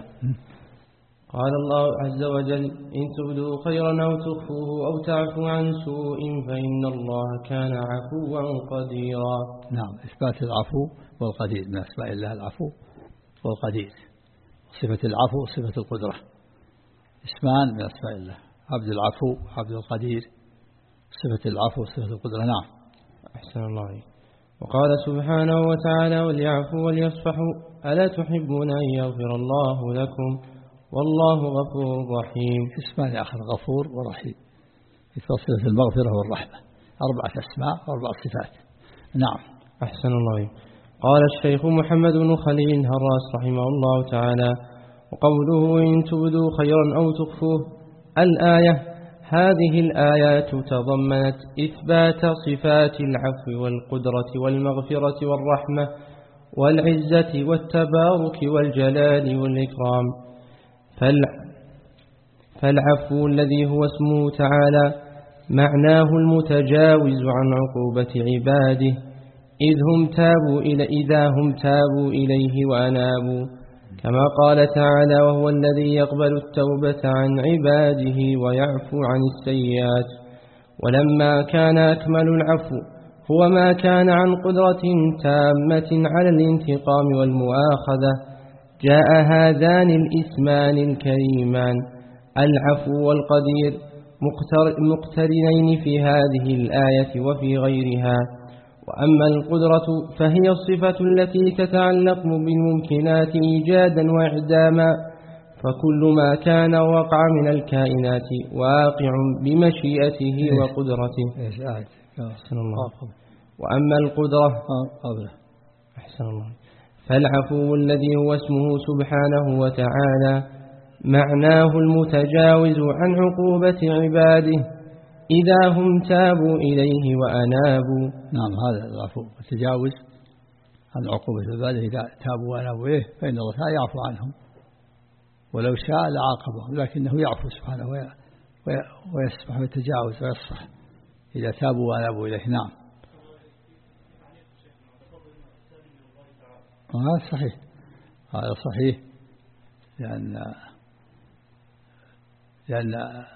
قال الله عز وجل: إن تبدوا خيرا أو تخفوه أو تعفوا عن سوء فإن الله كان عفوا قديرا. نعم، إثبات العفو والقدير من أسماء الله العفو والقدير. صفة العفو صفة القدرة، اسمان من أسماء الله: عبد العفو، عبد القدير. صفة العفو صفة القدرة. نعم. أحسن الله عليك. وقال سبحانه وتعالى: وليعفوا وليصفحوا ألا تحبون أن يغفر الله لكم والله غفور رحيم. اسمان آخر: غفور ورحيم، في صفة المغفرة والرحمة. أربعة أسماء وأربع صفات. نعم. أحسن الله عليك. قال الشيخ محمد بن خليل الهراس رحمه الله تعالى: وقوله إن تبدوا خيرا أو تخفوه، الآية هذه الآيات تضمنت إثبات صفات العفو والقدرة والمغفرة والرحمة والعزة والتبارك والجلال والإكرام. فالعفو الذي هو اسمه تعالى معناه المتجاوز عن عقوبة عباده إذ هم تابوا إلى إذا هم تابوا إليه وأنابوا، كما قال تعالى: وهو الذي يقبل التوبة عن عباده ويعفو عن السيئات. ولما كان أكمل العفو هو ما كان عن قدرة تامة على الانتقام والمؤاخذة، جاء هذان الاسمان الكريمان العفو والقدير مقترنين في هذه الآية وفي غيرها. وأما القدرة فهي الصفة التي تتعلق بالممكنات إيجادا وإعداما، فكل ما كان وقع من الكائنات واقع بمشيئته وقدرته. أحسن الله. وأما القدرة أحسن الله فالعفو الذي هو اسمه سبحانه وتعالى معناه المتجاوز عن عقوبة عباده إذا هم تابوا إليه وأنابوا. نعم، هذا العفو التجاوز عن عقوبة عباده إذا تابوا وأنابوا إليه، فإن الله تعالى يعفو عنهم، ولو شاء لعاقبهم، لكنه يعفو سبحانه ويسمح ويتجاوز ويصفح إذا تابوا وأنابوا إليه. نعم. هذا صحيح، هذا صحيح، لأن لأن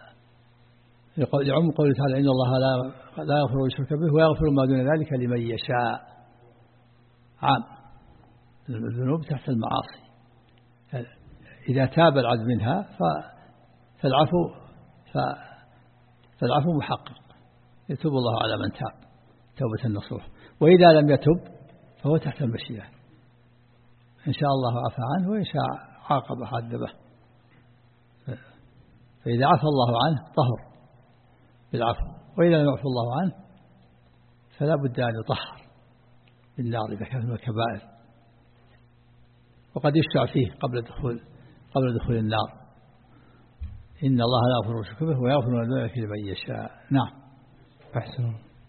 يعم قوله تعالى إن الله لا لا يغفر ويشرك به ويغفر ما دون ذلك لمن يشاء. عام الذنوب تحت المعاصي، إذا تاب العبد منها فالعفو فالعفو محقق، يتوب الله على من تاب توبة النصوح. وإذا لم يتب فهو تحت المشيئة، إن شاء الله عفى عنه وإن شاء عاقب عذبه. فإذا عفى الله عنه طهر بالعفو، وإذا لم يعفو الله عنه فلا بد أن يطهر بالنار إذا كان من الكبائر، وقد يشفع فيه قبل دخول قبل دخول النار. إن الله لا يغفر الشرك به ويغفر ما دون ذلك لمن يشاء. نعم. أحسن.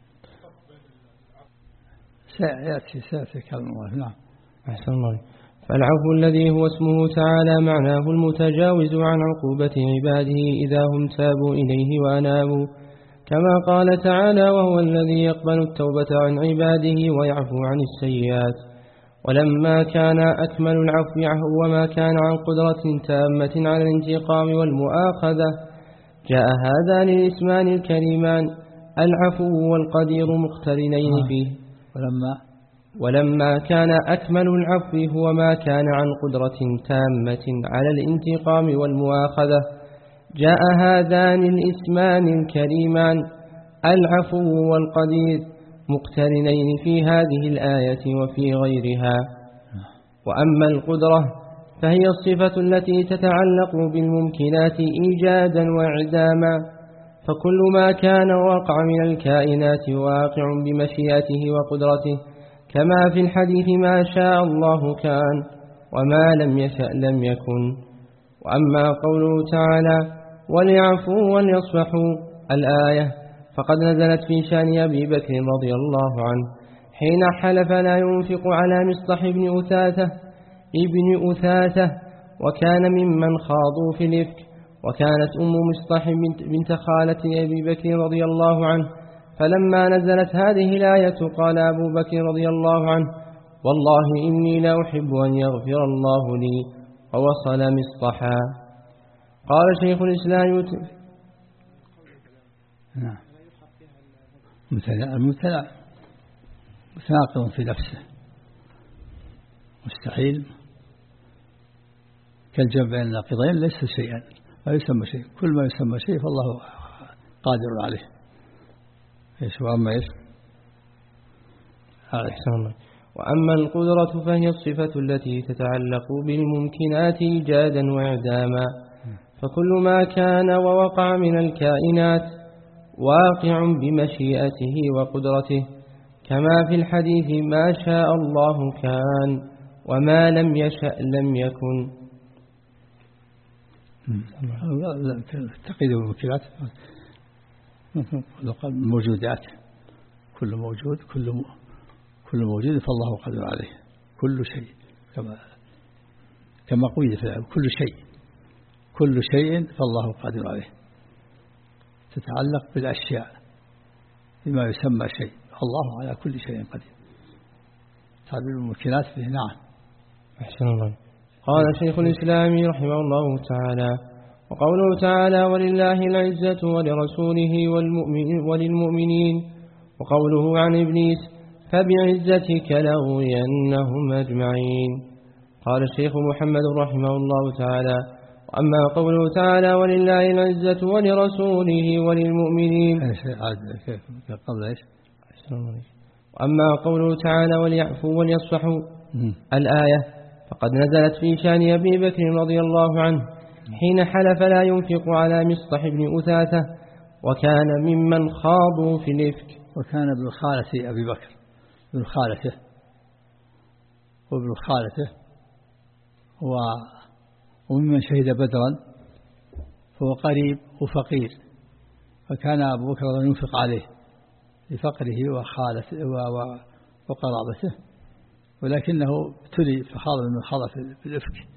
سيأتي سيأتي كلمة. نعم. أحسن الله. فالعفو الذي هو اسمه تعالى معناه المتجاوز عن عقوبة عباده إذا هم تابوا إليه وأنابوا، كما قال تعالى وهو الذي يقبل التوبة عن عباده ويعفو عن السيئات. ولما كان أكمل العفو وما كان عن قدرة تامة على الانتقام والمؤاخذة، جاء هذان الاسمان الكريمان العفو والقدير مقترنين فيه. ولما ولما كان أكمل العفو هو ما كان عن قدرة تامة على الانتقام والمؤاخذة، جاء هذان الاسمان الكريمان العفو والقدير مقترنين في هذه الآية وفي غيرها. وأما القدرة فهي الصفة التي تتعلق بالممكنات إيجادا وإعداما، فكل ما كان واقع من الكائنات واقع بمشيئته وقدرته، كما في الحديث ما شاء الله كان وما لم يشأ لم يكن. وأما قوله تعالى وليعفوا وليصفحوا الآية فقد نزلت في شأن أبي بكر رضي الله عنه حين حلف لا ينفق على مصطح بن أثاثة ابن أثاثة، وكان ممن خاضوا في الإفك، وكانت أم مصطح بنت خالة أبي بكر رضي الله عنه. فلما نزلت هذه الآية قال أبو بكر رضي الله عنه والله إني لا أحب أن يغفر الله لي، ووصل مصطحا. قال شيخ الإسلام نعم المبتلع متناقض في نفسه مستحيل كالجمع بين الناقضين، ليس شيئا لا يسمى شيء، كل ما يسمى شيء فالله قادر عليه. ايش وأما ايش أحسن. وأما القدرة فهي الصفة التي تتعلق بالممكنات إيجادا وإعداما، فكل ما كان ووقع من الكائنات واقع بمشيئته وقدرته، كما في الحديث ما شاء الله كان وما لم يشأ لم يكن. تقييد الممكنات موجودات، كل موجود كل كل موجود فالله قادر عليه، كل شيء كما كما قيل في العلم، كل شيء كل شيء فالله قادر عليه. تتعلق بالأشياء بما يسمى شيء، الله على كل شيء قدير. تعبير الممكنات فيه. نعم. أحسن الله. قال شيخ الإسلام رحمه الله تعالى وقوله تعالى ولله العزة ولرسوله والمؤمن وللمؤمنين، وقوله عن إبليس فبعزتك لأغوينهم أجمعين. قال الشيخ محمد رحمه الله تعالى وأما قوله تعالى ولله العزة ولرسوله وللمؤمنين، وأما قوله تعالى وليعفوا وليصفحوا الآية فقد نزلت في شأن أبي بكر رضي الله عنه حين حلف لا ينفق على مصطح بن أثاثة، وكان ممن خاضوا في الإفك. وكان ابن خالة أبي بكر ابن خالته وابن خالته وممن شهد بدرا، فهو قريب وفقير، فكان أبو بكر ينفق عليه لفقره وخالته وقرابته، ولكنه ابتلي فخاض من خاض في الإفك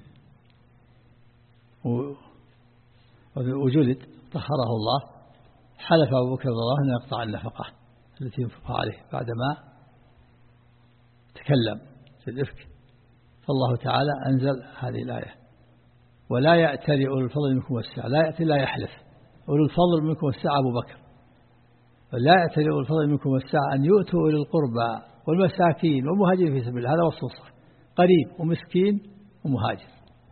وجلد طهره الله. حلف أبو بكر رضي الله عنه أن يقطع النفقة التي ينفق عليه بعدما تكلم في الإفك، فالله تعالى أنزل هذه الآية ولا يأتل أولو الفضل منكم والسعة. لا يأتي لا يحلف، أولو الفضل منكم والسعة أبو بكر، ولا يأتل أولو الفضل منكم والسعة أن يؤتوا أولي القربى والمساكين والمهاجرين في سبيل الله، هذا وصف الصح، قريب ومسكين ومهاجر.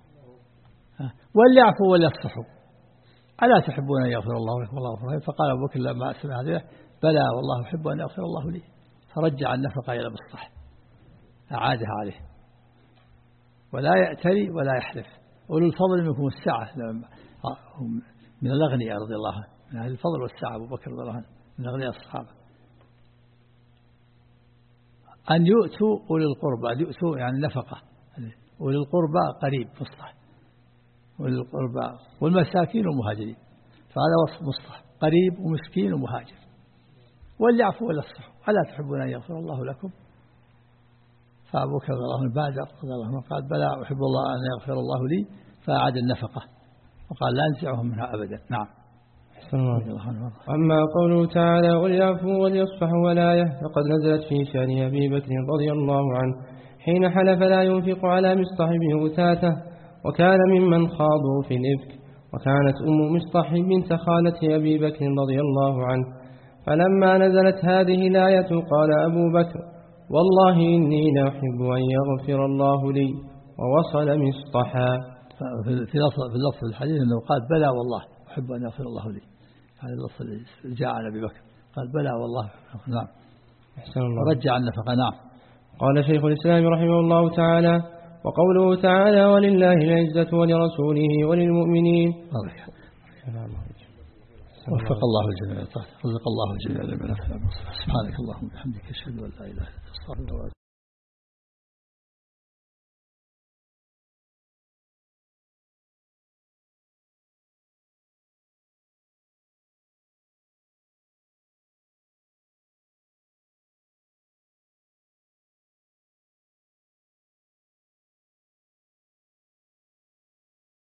وليعفوا وليصفحوا، ألا تحبون أن يغفر الله لكم والله غفور رحيم؟ فقال أبو بكر لما سمع هذا بلى والله أحب أن يغفر الله لي، فرجع النفقة إلى مصلح، أعادها عليه. ولا يأتلي ولا يحلف. أولو الفضل منكم السعة من الأغنياء رضي الله عنه، من أهل الفضل والسعة أبو بكر رضي الله عنه من أغنياء الصحابة. أن يؤتوا أولي القربى، أن يؤتوا يعني نفقة، أولي القربى قريب مصلح، أولي القربى والمساكين والمهاجرين، فهذا وصف مصلح، قريب ومسكين ومهاجر. وليعفوا وليصفحوا، ألا تحبون أن يغفر الله لكم؟ فأبو بكر رضي الله عنه بادر رضي الله عنه قال بلى أحب الله أن يغفر الله لي، فأعاد النفقة وقال لا أنزعهم منها أبدا. نعم. أما قوله تعالى وليعفوا وليصفحوا ولاية، فقد نزلت في شأن أبي بكر رضي الله عنه حين حلف لا ينفق على مصطح بن أثاثة، وكان ممن خاضوا في الإفك، وكانت أم مصطح بنت خالة أبي بكر رضي الله عنه. فلما نزلت هذه الآية قال أبو بكر والله إني لا أحب أن يغفر الله لي، ووصل مصطحا. في لفظ الحديث أنه قال بلى والله أحب أن يغفر الله لي، هذا اللفظ اللي جاء عن أبي بكر، قال بلى والله. نعم. ورجع النفقة. نعم. قال شيخ الإسلام رحمه الله تعالى وقوله تعالى ولله العزة ولرسوله وللمؤمنين. وفق الله الجميع، رزق الله الجميع. سبحانك اللهم وبحمدك أشهد أن لا إله إلا أنت أستغفرك.